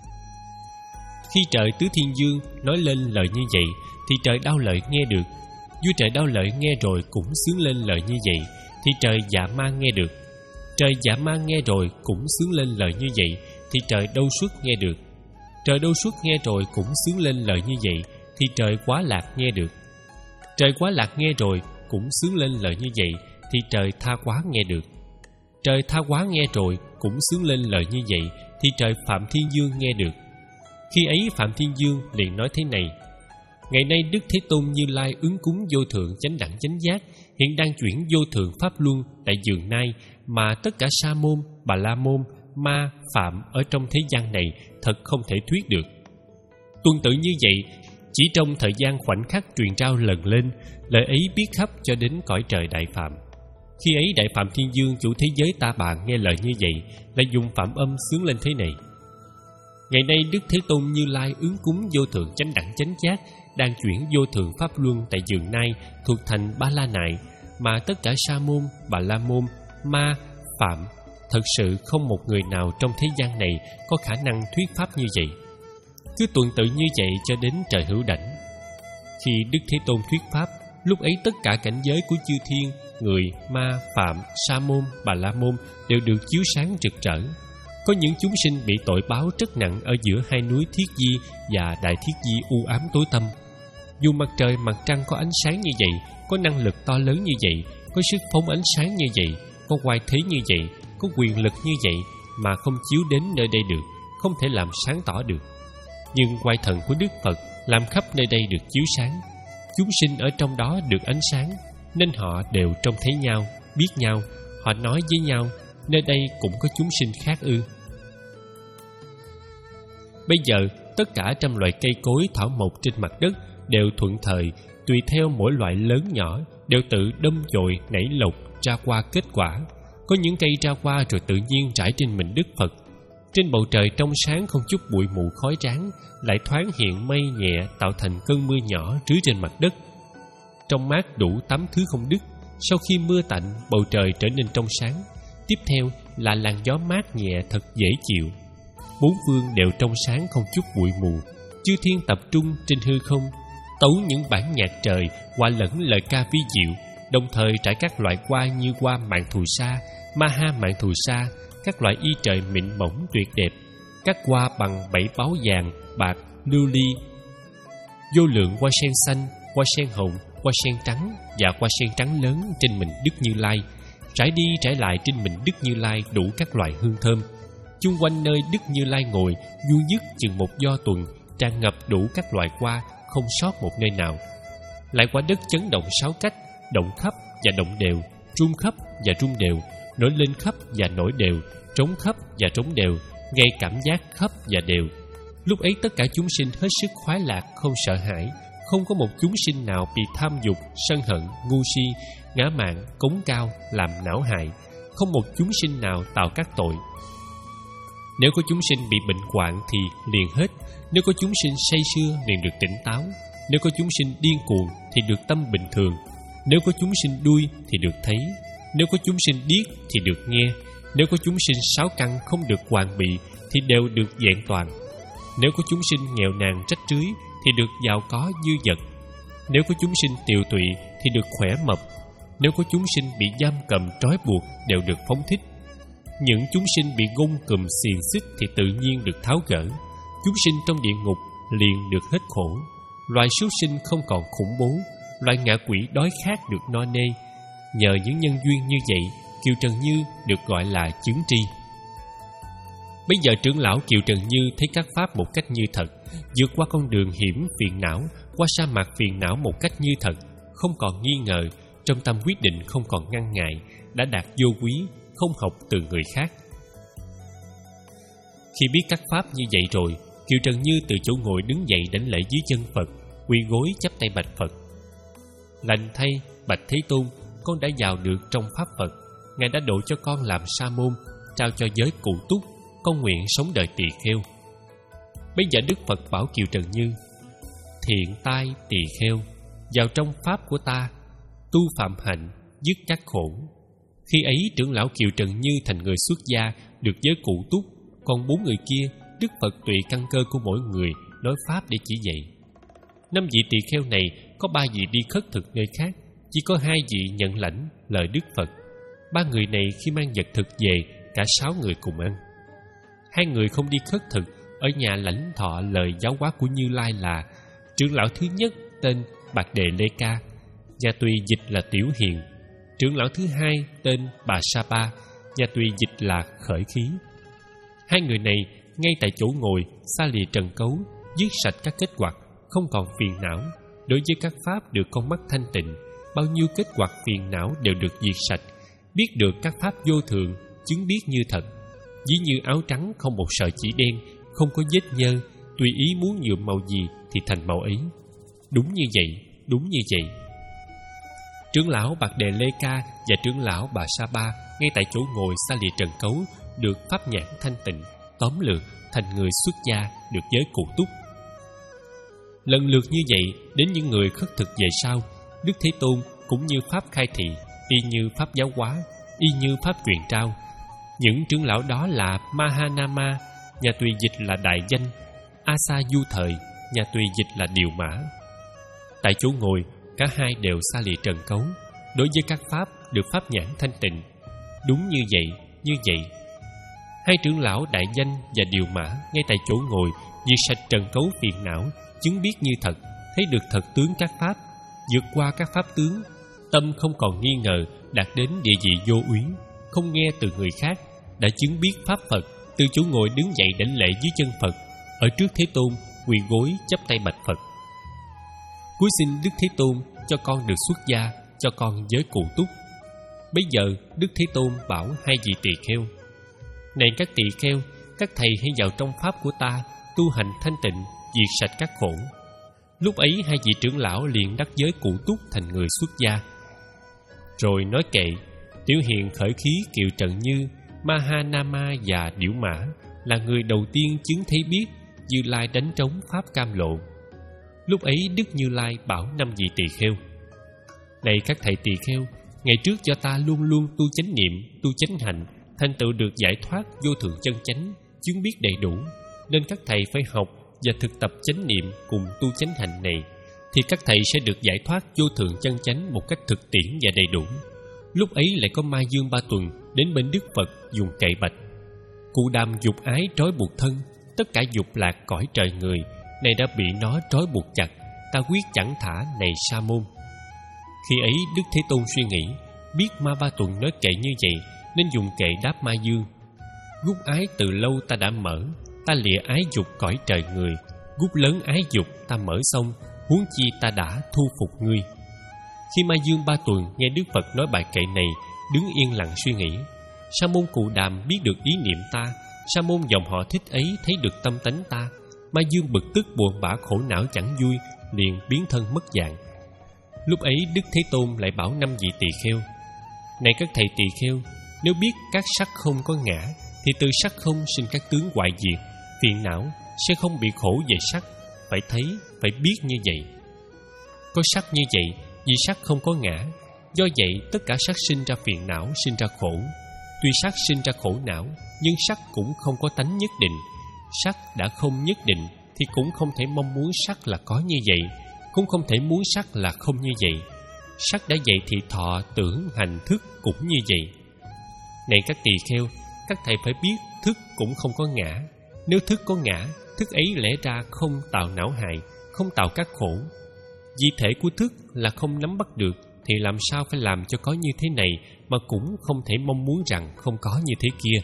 S1: Khi trời Tứ Thiên Dương nói lên lời như vậy, thì trời Đao Lợi nghe được. Vua trời Đao Lợi nghe rồi cũng xướng lên lời như vậy, thì trời Dạ Ma nghe được. Trời Dạ Ma nghe rồi cũng xướng lên lời như vậy, thì trời Đâu Xuất nghe được. Trời Đâu Xuất nghe rồi cũng xướng lên lời như vậy, thì trời Quá Lạc nghe được. Trời Quá Lạc nghe rồi cũng xướng lên lời như vậy, thì trời Tha Quá nghe được. Trời Tha Quá nghe rồi cũng xướng lên lời như vậy, thì trời Phạm Thiên Dương nghe được. Khi ấy Phạm Thiên Dương liền nói thế này: ngày nay Đức Thế Tôn Như Lai ứng cúng vô thượng chánh đẳng chánh giác, hiện đang chuyển vô thượng pháp luân tại vườn Nai, mà tất cả Sa Môn, Bà La Môn, Ma, Phạm ở trong thế gian này thật không thể thuyết được. Tuần tự như vậy, chỉ trong thời gian khoảnh khắc truyền trao lần lên, lời ấy biết khắp cho đến cõi trời Đại Phạm. Khi ấy Đại Phạm Thiên Dương chủ thế giới Ta Bà nghe lời như vậy, lại dùng phạm âm xướng lên thế này: ngày nay Đức Thế Tôn Như Lai ứng cúng vô thượng chánh đẳng chánh giác, đang chuyển vô thượng pháp luân tại vườn Nai thuộc thành Ba La Nại, mà tất cả Sa Môn, Bà La Môn, Ma, Phạm thật sự không một người nào trong thế gian này có khả năng thuyết pháp như vậy. Cứ tuần tự như vậy cho đến trời hữu đảnh. Khi Đức Thế Tôn thuyết pháp, lúc ấy tất cả cảnh giới của chư thiên, người, ma, phạm, Sa Môn, Bà La Môn đều được chiếu sáng rực rỡ. Có những chúng sinh bị tội báo rất nặng ở giữa hai núi Thiết Di và Đại Thiết Di u ám tối tăm. Dù mặt trời mặt trăng có ánh sáng như vậy, có năng lực to lớn như vậy, có sức phóng ánh sáng như vậy, có oai thế như vậy, có quyền lực như vậy, mà không chiếu đến nơi đây được, không thể làm sáng tỏ được. Nhưng oai thần của Đức Phật làm khắp nơi đây được chiếu sáng. Chúng sinh ở trong đó được ánh sáng, nên họ đều trông thấy nhau, biết nhau. Họ nói với nhau: nơi đây cũng có chúng sinh khác ư? Bây giờ tất cả trăm loại cây cối thảo mộc trên mặt đất đều thuận thời, tùy theo mỗi loại lớn nhỏ, đều tự đâm chồi nảy lộc ra qua kết quả. Có những cây ra qua rồi tự nhiên trải trên mình Đức Phật. Trên bầu trời trong sáng không chút bụi mù khói trắng, lại thoáng hiện mây nhẹ tạo thành cơn mưa nhỏ rưới trên mặt đất. Trong mát đủ tám thứ không đứt. Sau khi mưa tạnh, bầu trời trở nên trong sáng. Tiếp theo là làn gió mát nhẹ thật dễ chịu. Bốn phương đều trong sáng không chút bụi mù. Chư thiên tập trung trên hư không, tấu những bản nhạc trời, hòa lẫn lời ca vi diệu, đồng thời trải các loại hoa như hoa mạn thù sa, ma ha mạn thù sa, các loại y trời mịn mỏng tuyệt đẹp, các hoa bằng bảy báo vàng, bạc, lưu ly, vô lượng hoa sen xanh, hoa sen hồng, hoa sen trắng và hoa sen trắng lớn trên mình Đức Như Lai, trải đi trải lại trên mình Đức Như Lai đủ các loại hương thơm. Chung quanh nơi Đức Như Lai ngồi, vuông vức chừng một do tuần, tràn ngập đủ các loại hoa, không sót một nơi nào. Lại quả đất chấn động sáu cách, động khắp và động đều, rung khắp và rung đều, nổi lên khắp và nổi đều, trống khắp và trống đều, gây cảm giác khắp và đều. Lúc ấy tất cả chúng sinh hết sức khoái lạc, không sợ hãi, không có một chúng sinh nào bị tham dục, sân hận, ngu si, ngã mạn, cống cao làm não hại, không một chúng sinh nào tạo các tội. Nếu có chúng sinh bị bệnh hoạn thì liền hết, nếu có chúng sinh say sưa liền được tỉnh táo, nếu có chúng sinh điên cuồng thì được tâm bình thường, nếu có chúng sinh đuôi thì được thấy, nếu có chúng sinh điếc thì được nghe, nếu có chúng sinh sáu căn không được hoàn bị thì đều được vẹn toàn, nếu có chúng sinh nghèo nàn rách rưới thì được giàu có dư dật, nếu có chúng sinh tiều tụy thì được khỏe mập, nếu có chúng sinh bị giam cầm trói buộc đều được phóng thích. Những chúng sinh bị gông cùm xiềng xích thì tự nhiên được tháo gỡ. Chúng sinh trong địa ngục liền được hết khổ. Loài súc sinh không còn khủng bố, loài ngạ quỷ đói khát được no nê. Nhờ những nhân duyên như vậy, Kiều Trần Như được gọi là chứng tri. Bây giờ trưởng lão Kiều Trần Như thấy các pháp một cách như thật, vượt qua con đường hiểm phiền não, qua sa mạc phiền não một cách như thật, không còn nghi ngờ, trong tâm quyết định không còn ngăn ngại, đã đạt vô quý, không học từ người khác. Khi biết các pháp như vậy rồi, Kiều Trần Như từ chỗ ngồi đứng dậy đảnh lễ dưới chân Phật, quỳ gối chắp tay bạch Phật: Lành thay, bạch Thế Tôn, con đã vào được trong pháp Phật. Ngài đã độ cho con làm sa môn, trao cho giới cụ túc, con nguyện sống đời tỳ kheo. Bây giờ Đức Phật bảo Kiều Trần Như: Thiện tai tỳ kheo, vào trong pháp của ta, tu phạm hạnh, dứt các khổ. Khi ấy trưởng lão Kiều Trần Như thành người xuất gia, được giới cụ túc. Còn bốn người kia, Đức Phật tùy căn cơ của mỗi người nói pháp để chỉ dạy. Năm vị tỳ kheo này có ba vị đi khất thực nơi khác, chỉ có hai vị nhận lãnh lời Đức Phật. Ba người này khi mang vật thực về, cả sáu người cùng ăn. Hai người không đi khất thực, ở nhà lãnh thọ lời giáo hóa của Như Lai là: trưởng lão thứ nhất tên Bạc Đề Lê Ca, nhà tùy dịch là Tiểu Hiền. Trưởng lão thứ hai tên Bà Sa Pa, nhà tùy dịch là Khởi Khí. Hai người này ngay tại chỗ ngồi, xa lìa trần cấu, dứt sạch các kết quặc, không còn phiền não. Đối với các pháp được con mắt thanh tịnh, bao nhiêu kết quặc phiền não đều được diệt sạch. Biết được các pháp vô thường, chứng biết như thật. Ví như áo trắng không một sợi chỉ đen, không có vết nhơ, tùy ý muốn nhuộm màu gì thì thành màu ấy. Đúng như vậy, đúng như vậy. Trưởng lão Bạc Đề Lê Ca và trưởng lão Bà Sa Pa ngay tại chỗ ngồi xa lìa trần cấu, được pháp nhãn thanh tịnh, tóm lược thành người xuất gia, được giới cụ túc. Lần lượt như vậy đến những người khất thực về sau, Đức Thế Tôn cũng như pháp khai thị, y như pháp giáo hóa, y như pháp truyền trao. Những trưởng lão đó là Mahanama, nhà tùy dịch là Đại Danh; Asa Du Thời, nhà tùy dịch là Điều Mã. Tại chỗ ngồi, cả hai đều xa lìa trần cấu, đối với các pháp được pháp nhãn thanh tịnh. Đúng như vậy, như vậy. Hai trưởng lão Đại Danh và Điều Mã ngay tại chỗ ngồi, diệt sạch trần cấu phiền não, chứng biết như thật, thấy được thật tướng các pháp, vượt qua các pháp tướng, tâm không còn nghi ngờ, đạt đến địa vị vô úy, không nghe từ người khác, đã chứng biết pháp Phật, từ chỗ ngồi đứng dậy đảnh lễ dưới chân Phật, ở trước Thế Tôn quỳ gối chắp tay bạch Phật: Cúi xin Đức Thế Tôn cho con được xuất gia, cho con giới cụ túc. Bây giờ Đức Thế Tôn bảo hai vị tỳ kheo: Này các tỳ kheo, các thầy hãy vào trong pháp của ta, tu hành thanh tịnh, diệt sạch các khổ. Lúc ấy hai vị trưởng lão liền đắc giới cụ túc thành người xuất gia. Rồi nói kệ: Tiểu Hiền, Khởi Khí, Kiều Trần Như, Mahanama và Điểu Mã là người đầu tiên chứng thấy biết Như Lai đánh trống pháp cam lộ. Lúc ấy Đức Như Lai bảo năm vị tỳ kheo: Này các thầy tỳ kheo, ngày trước cho ta luôn luôn tu chánh niệm, tu chánh hạnh, thành tựu được giải thoát vô thượng chân chánh, chứng biết đầy đủ, nên các thầy phải học và thực tập chánh niệm cùng tu chánh hạnh này, thì các thầy sẽ được giải thoát vô thượng chân chánh một cách thực tiễn và đầy đủ. Lúc ấy lại có Ma Dương Ba Tuần đến bên Đức Phật dùng cậy bạch: Cụ Đàm dục ái trói buộc thân, tất cả dục lạc cõi trời người, này đã bị nó trói buộc chặt, ta quyết chẳng thả này sa môn. Khi ấy Đức Thế Tôn suy nghĩ, biết Ma Ba Tuần nói kệ như vậy, nên dùng kệ đáp Ma Dương: Gút ái từ lâu ta đã mở, ta lìa ái dục cõi trời người, gút lớn ái dục ta mở xong, huống chi ta đã thu phục ngươi. Khi Ma Dương Ba Tuần nghe Đức Phật nói bài kệ này, đứng yên lặng suy nghĩ. Sa môn Cụ Đàm biết được ý niệm ta, sa môn dòng họ Thích ấy thấy được tâm tánh ta. Ma Dương bực tức buồn bã khổ não chẳng vui, liền biến thân mất dạng. Lúc ấy Đức Thế Tôn lại bảo năm vị tỳ kheo: Này các thầy tỳ kheo, nếu biết các sắc không có ngã, thì từ sắc không sinh các tướng hoại diệt, phiền não sẽ không bị khổ về sắc. Phải thấy, phải biết như vậy. Có sắc như vậy, vì sắc không có ngã, do vậy tất cả sắc sinh ra phiền não, sinh ra khổ. Tuy sắc sinh ra khổ não, nhưng sắc cũng không có tánh nhất định. Sắc đã không nhất định thì cũng không thể mong muốn sắc là có như vậy, cũng không thể muốn sắc là không như vậy. Sắc đã vậy thì thọ, tưởng, hành, thức cũng như vậy. Này các tỳ kheo, các thầy phải biết thức cũng không có ngã. Nếu thức có ngã, thức ấy lẽ ra không tạo não hại, không tạo các khổ. Vì thể của thức là không nắm bắt được, thì làm sao phải làm cho có như thế này, mà cũng không thể mong muốn rằng không có như thế kia.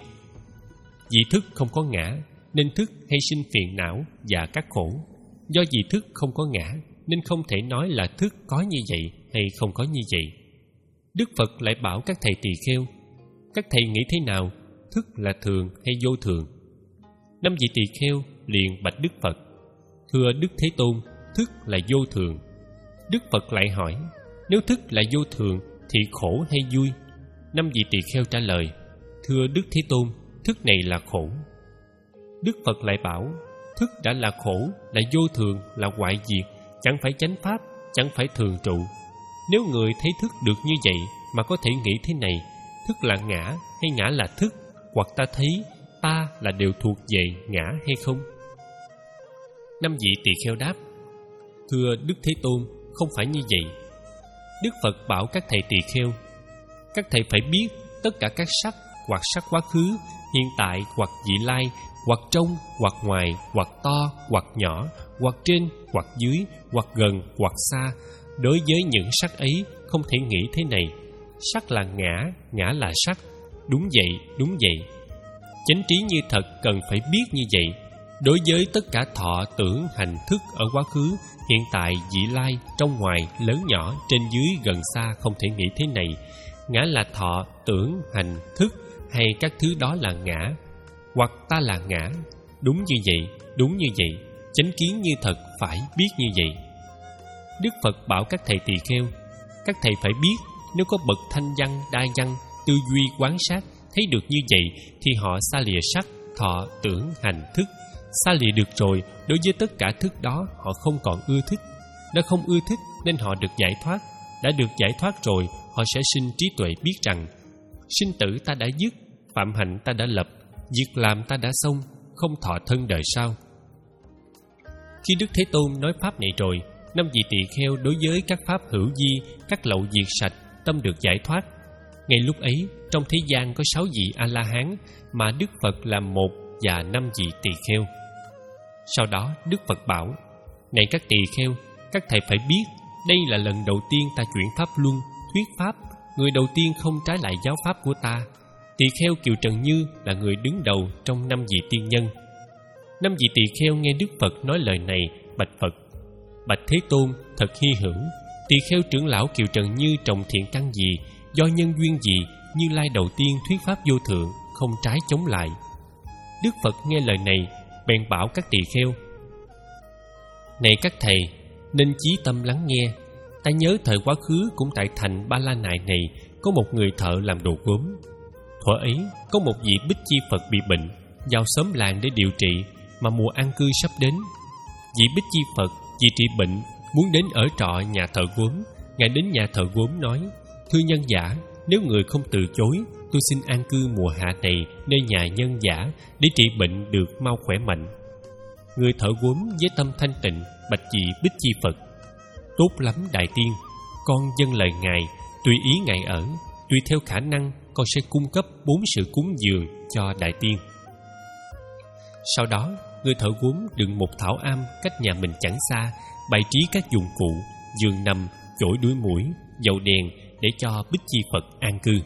S1: Vì thức không có ngã, nên thức hay sinh phiền não và các khổ. Do vì thức không có ngã, nên không thể nói là thức có như vậy hay không có như vậy. Đức Phật lại bảo các thầy tỳ kheo: các thầy nghĩ thế nào? Thức là thường hay vô thường? Năm vị tỳ kheo liền bạch Đức Phật: thưa Đức Thế Tôn, thức là vô thường. Đức Phật lại hỏi: nếu thức là vô thường thì khổ hay vui? Năm vị tỳ kheo trả lời: thưa Đức Thế Tôn, thức này là khổ. Đức Phật lại bảo: thức đã là khổ, là vô thường, là hoại diệt, chẳng phải chánh pháp, chẳng phải thường trụ. Nếu người thấy thức được như vậy mà có thể nghĩ thế này: thức là ngã hay ngã là thức, hoặc ta thấy ta là đều thuộc về ngã hay không? Năm vị tỳ kheo đáp: thưa Đức Thế Tôn, không phải như vậy. Đức Phật bảo các thầy tỳ kheo: các thầy phải biết tất cả các sắc, hoặc sắc quá khứ, hiện tại, hoặc vị lai, hoặc trong, hoặc ngoài, hoặc to, hoặc nhỏ, hoặc trên, hoặc dưới, hoặc gần, hoặc xa. Đối với những sắc ấy không thể nghĩ thế này: sắc là ngã, ngã là sắc. Đúng vậy, đúng vậy. Chánh trí như thật cần phải biết như vậy. Đối với tất cả thọ, tưởng, hành, thức ở quá khứ, hiện tại, vị lai, trong ngoài, lớn nhỏ, trên dưới, gần xa không thể nghĩ thế này: ngã là thọ, tưởng, hành, thức, hay các thứ đó là ngã, hoặc ta là ngã. Đúng như vậy, đúng như vậy. Chánh kiến như thật phải biết như vậy. Đức Phật bảo các thầy tỳ kheo: các thầy phải biết, nếu có bậc thanh văn, đa văn, tư duy quán sát, thấy được như vậy thì họ xa lìa sắc, thọ, tưởng, hành, thức. Xa lìa được rồi, đối với tất cả thức đó họ không còn ưa thích. Đã không ưa thích nên họ được giải thoát. Đã được giải thoát rồi, họ sẽ sinh trí tuệ biết rằng: sinh tử ta đã dứt, phạm hạnh ta đã lập, việc làm ta đã xong, không thọ thân đời sau. Khi Đức Thế Tôn nói pháp này rồi, năm vị tỳ kheo đối với các pháp hữu vi, các lậu diệt sạch, tâm được giải thoát. Ngay lúc ấy, trong thế gian có sáu vị A-la-hán, mà Đức Phật làm một và năm vị tỳ kheo. Sau đó Đức Phật bảo: này các tỳ kheo, các thầy phải biết, đây là lần đầu tiên ta chuyển pháp luân, thuyết pháp. Người đầu tiên không trái lại giáo pháp của ta. Tỳ kheo Kiều Trần Như là người đứng đầu trong năm vị tiên nhân. Năm vị tỳ kheo nghe Đức Phật nói lời này, bạch Phật: bạch Thế Tôn, thật hy hữu. Tỳ kheo trưởng lão Kiều Trần Như trồng thiện căn gì, do nhân duyên gì, Như Lai đầu tiên thuyết pháp vô thượng, không trái chống lại. Đức Phật nghe lời này, bèn bảo các tỳ kheo: này các thầy, nên chí tâm lắng nghe. Ta nhớ thời quá khứ cũng tại thành Ba La Nại này có một người thợ làm đồ gốm. Thuở ấy có một vị Bích Chi Phật bị bệnh, vào xóm làng để điều trị, mà mùa an cư sắp đến. Vị Bích Chi Phật vì trị bệnh muốn đến ở trọ nhà thợ gốm. Ngài đến nhà thợ gốm nói: thưa nhân giả, nếu người không từ chối, tôi xin an cư mùa hạ này nơi nhà nhân giả để trị bệnh được mau khỏe mạnh. Người thợ gốm với tâm thanh tịnh bạch vị Bích Chi Phật: tốt lắm đại tiên, con dâng lời ngài, tùy ý ngài ở, tùy theo khả năng con sẽ cung cấp bốn sự cúng dường cho đại tiên. Sau đó, người thợ gốm đựng một thảo am cách nhà mình chẳng xa, bày trí các dụng cụ, giường nằm, chổi đuôi muỗi, dầu đèn để cho Bích Chi Phật an cư.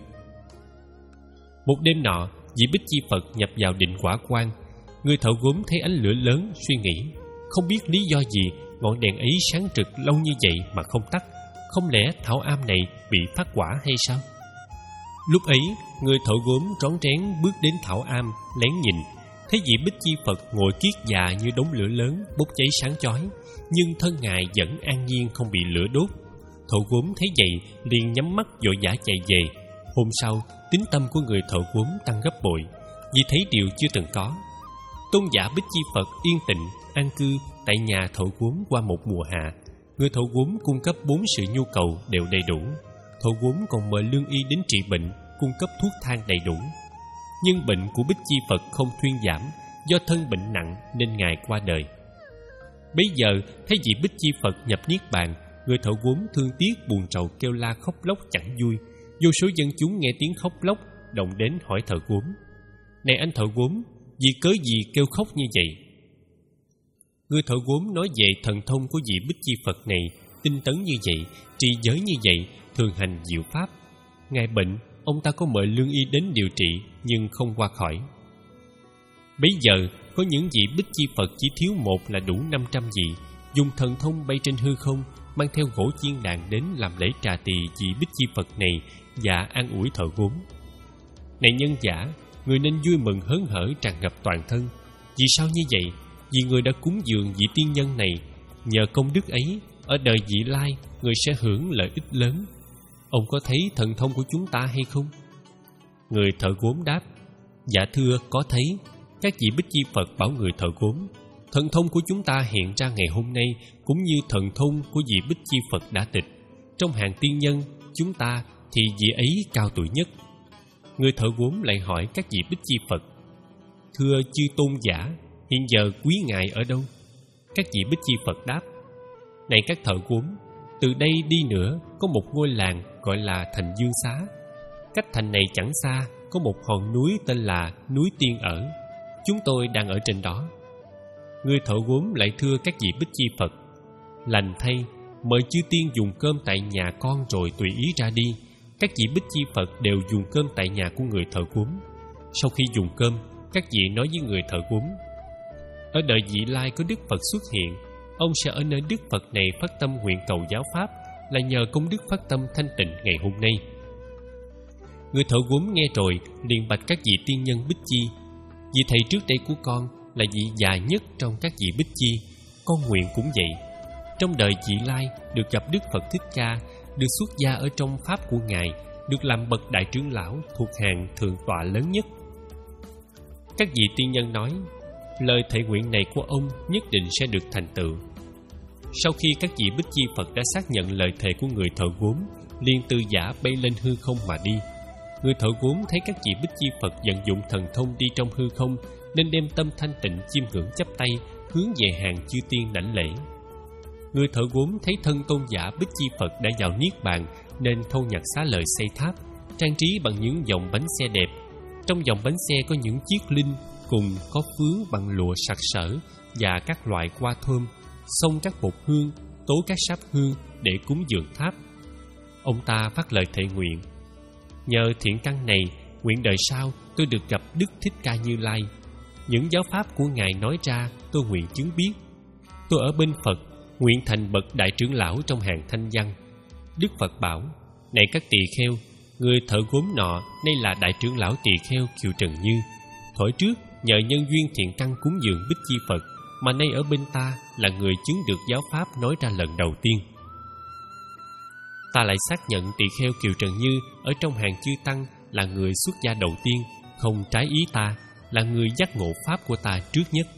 S1: Một đêm nọ, vị Bích Chi Phật nhập vào định quả quan. Người thợ gốm thấy ánh lửa lớn, suy nghĩ: không biết lý do gì ngọn đèn ấy sáng trực lâu như vậy mà không tắt. Không lẽ thảo am này bị phát quả hay sao? Lúc ấy, người thợ gốm rón rén bước đến thảo am, lén nhìn, thấy vị Bích Chi Phật ngồi kiết già như đống lửa lớn bốc cháy sáng chói, nhưng thân ngài vẫn an nhiên không bị lửa đốt. Thợ gốm thấy vậy liền nhắm mắt vội vã chạy về. Hôm sau, tín tâm của người thợ gốm tăng gấp bội, vì thấy điều chưa từng có. Tôn giả Bích Chi Phật yên tịnh an cư tại nhà thợ gốm qua một mùa hạ. Người thợ gốm cung cấp bốn sự nhu cầu đều đầy đủ. Thợ gốm còn mời lương y đến trị bệnh, cung cấp thuốc thang đầy đủ. Nhưng bệnh của Bích Chi Phật không thuyên giảm, do thân bệnh nặng nên ngài qua đời. Bấy giờ thấy vị Bích Chi Phật nhập niết bàn, người thợ gốm thương tiếc buồn rầu kêu la khóc lóc chẳng vui. Vô số dân chúng nghe tiếng khóc lóc động đến hỏi thợ gốm: này anh thợ gốm, vì cớ gì kêu khóc như vậy? Người thợ gốm nói về thần thông của vị Bích Chi Phật này, tinh tấn như vậy, trì giới như vậy, thường hành diệu pháp. Ngài bệnh, ông ta có mời lương y đến điều trị nhưng không qua khỏi. Bấy giờ có những vị Bích Chi Phật chỉ thiếu một là đủ năm trăm vị, dùng thần thông bay trên hư không, mang theo gỗ chiên đàn đến làm lễ trà tỳ vị Bích Chi Phật này và an ủi thợ gốm. Này nhân giả, người nên vui mừng hớn hở tràn ngập toàn thân. Vì sao như vậy? Vì người đã cúng dường vị tiên nhân này, nhờ công đức ấy, ở đời vị lai người sẽ hưởng lợi ích lớn. Ông có thấy thần thông của chúng ta hay không? Người thợ gốm đáp: Dạ thưa, có thấy. Các vị Bích Chi Phật bảo người thợ gốm: Thần thông của chúng ta hiện ra ngày hôm nay cũng như thần thông của vị Bích Chi Phật đã tịch. Trong hàng tiên nhân chúng ta thì vị ấy cao tuổi nhất. Người thợ gốm lại hỏi các vị Bích Chi Phật: Thưa chư tôn giả, hiện giờ quý ngài ở đâu? Các vị Bích Chi Phật đáp: Này các thợ gốm, từ đây đi nữa có một ngôi làng gọi là thành Dương Xá. Cách thành này chẳng xa có một hòn núi tên là núi Tiên Ở. Chúng tôi đang ở trên đó. Người thợ gốm lại thưa các vị Bích Chi Phật: Lành thay, mời chư tiên dùng cơm tại nhà con rồi tùy ý ra đi. Các vị Bích Chi Phật đều dùng cơm tại nhà của người thợ gốm. Sau khi dùng cơm, các vị nói với người thợ gốm: Ở đời vị lai có Đức Phật xuất hiện, ông sẽ ở nơi Đức Phật này phát tâm nguyện cầu giáo pháp, là nhờ công đức phát tâm thanh tịnh ngày hôm nay. Người thợ gốm nghe rồi liền bạch các vị tiên nhân Bích Chi: Vị thầy trước đây của con là vị già nhất trong các vị Bích Chi, con nguyện cũng vậy. Trong đời vị lai được gặp Đức Phật Thích Ca, được xuất gia ở trong pháp của ngài, được làm bậc đại trưởng lão thuộc hàng thượng tọa lớn nhất. Các vị tiên nhân nói: Lời thệ nguyện này của ông nhất định sẽ được thành tựu. Sau khi các vị Bích Chi Phật đã xác nhận lời thề của người thợ gốm, liền từ giả bay lên hư không mà đi. Người thợ gốm thấy các vị Bích Chi Phật vận dụng thần thông đi trong hư không, nên đem tâm thanh tịnh chiêm ngưỡng chắp tay, hướng về hàng chư tiên đảnh lễ. Người thợ gốm thấy thân tôn giả Bích Chi Phật đã vào niết bàn, nên thâu nhặt xá lợi xây tháp, trang trí bằng những dòng bánh xe đẹp. Trong dòng bánh xe có những chiếc linh, cùng có phướng bằng lụa sặc sỡ và các loại hoa thơm, xông các bột hương, tố các sáp hương để cúng dường tháp. Ông ta phát lời thệ nguyện: Nhờ thiện căn này, nguyện đời sau tôi được gặp Đức Thích Ca Như Lai. Những giáo pháp của ngài nói ra tôi nguyện chứng biết. Tôi ở bên Phật, nguyện thành bậc đại trưởng lão trong hàng thanh văn. Đức Phật bảo: Này các tỳ kheo, người thợ gốm nọ nay là đại trưởng lão tỳ kheo Kiều Trần Như. Thuở trước nhờ nhân duyên thiện căn cúng dường Bích Chi Phật, mà nay ở bên ta là người chứng được giáo pháp nói ra lần đầu tiên. Ta lại xác nhận tỳ kheo Kiều Trần Như ở trong hàng chư tăng là người xuất gia đầu tiên, không trái ý ta, là người giác ngộ pháp của ta trước nhất.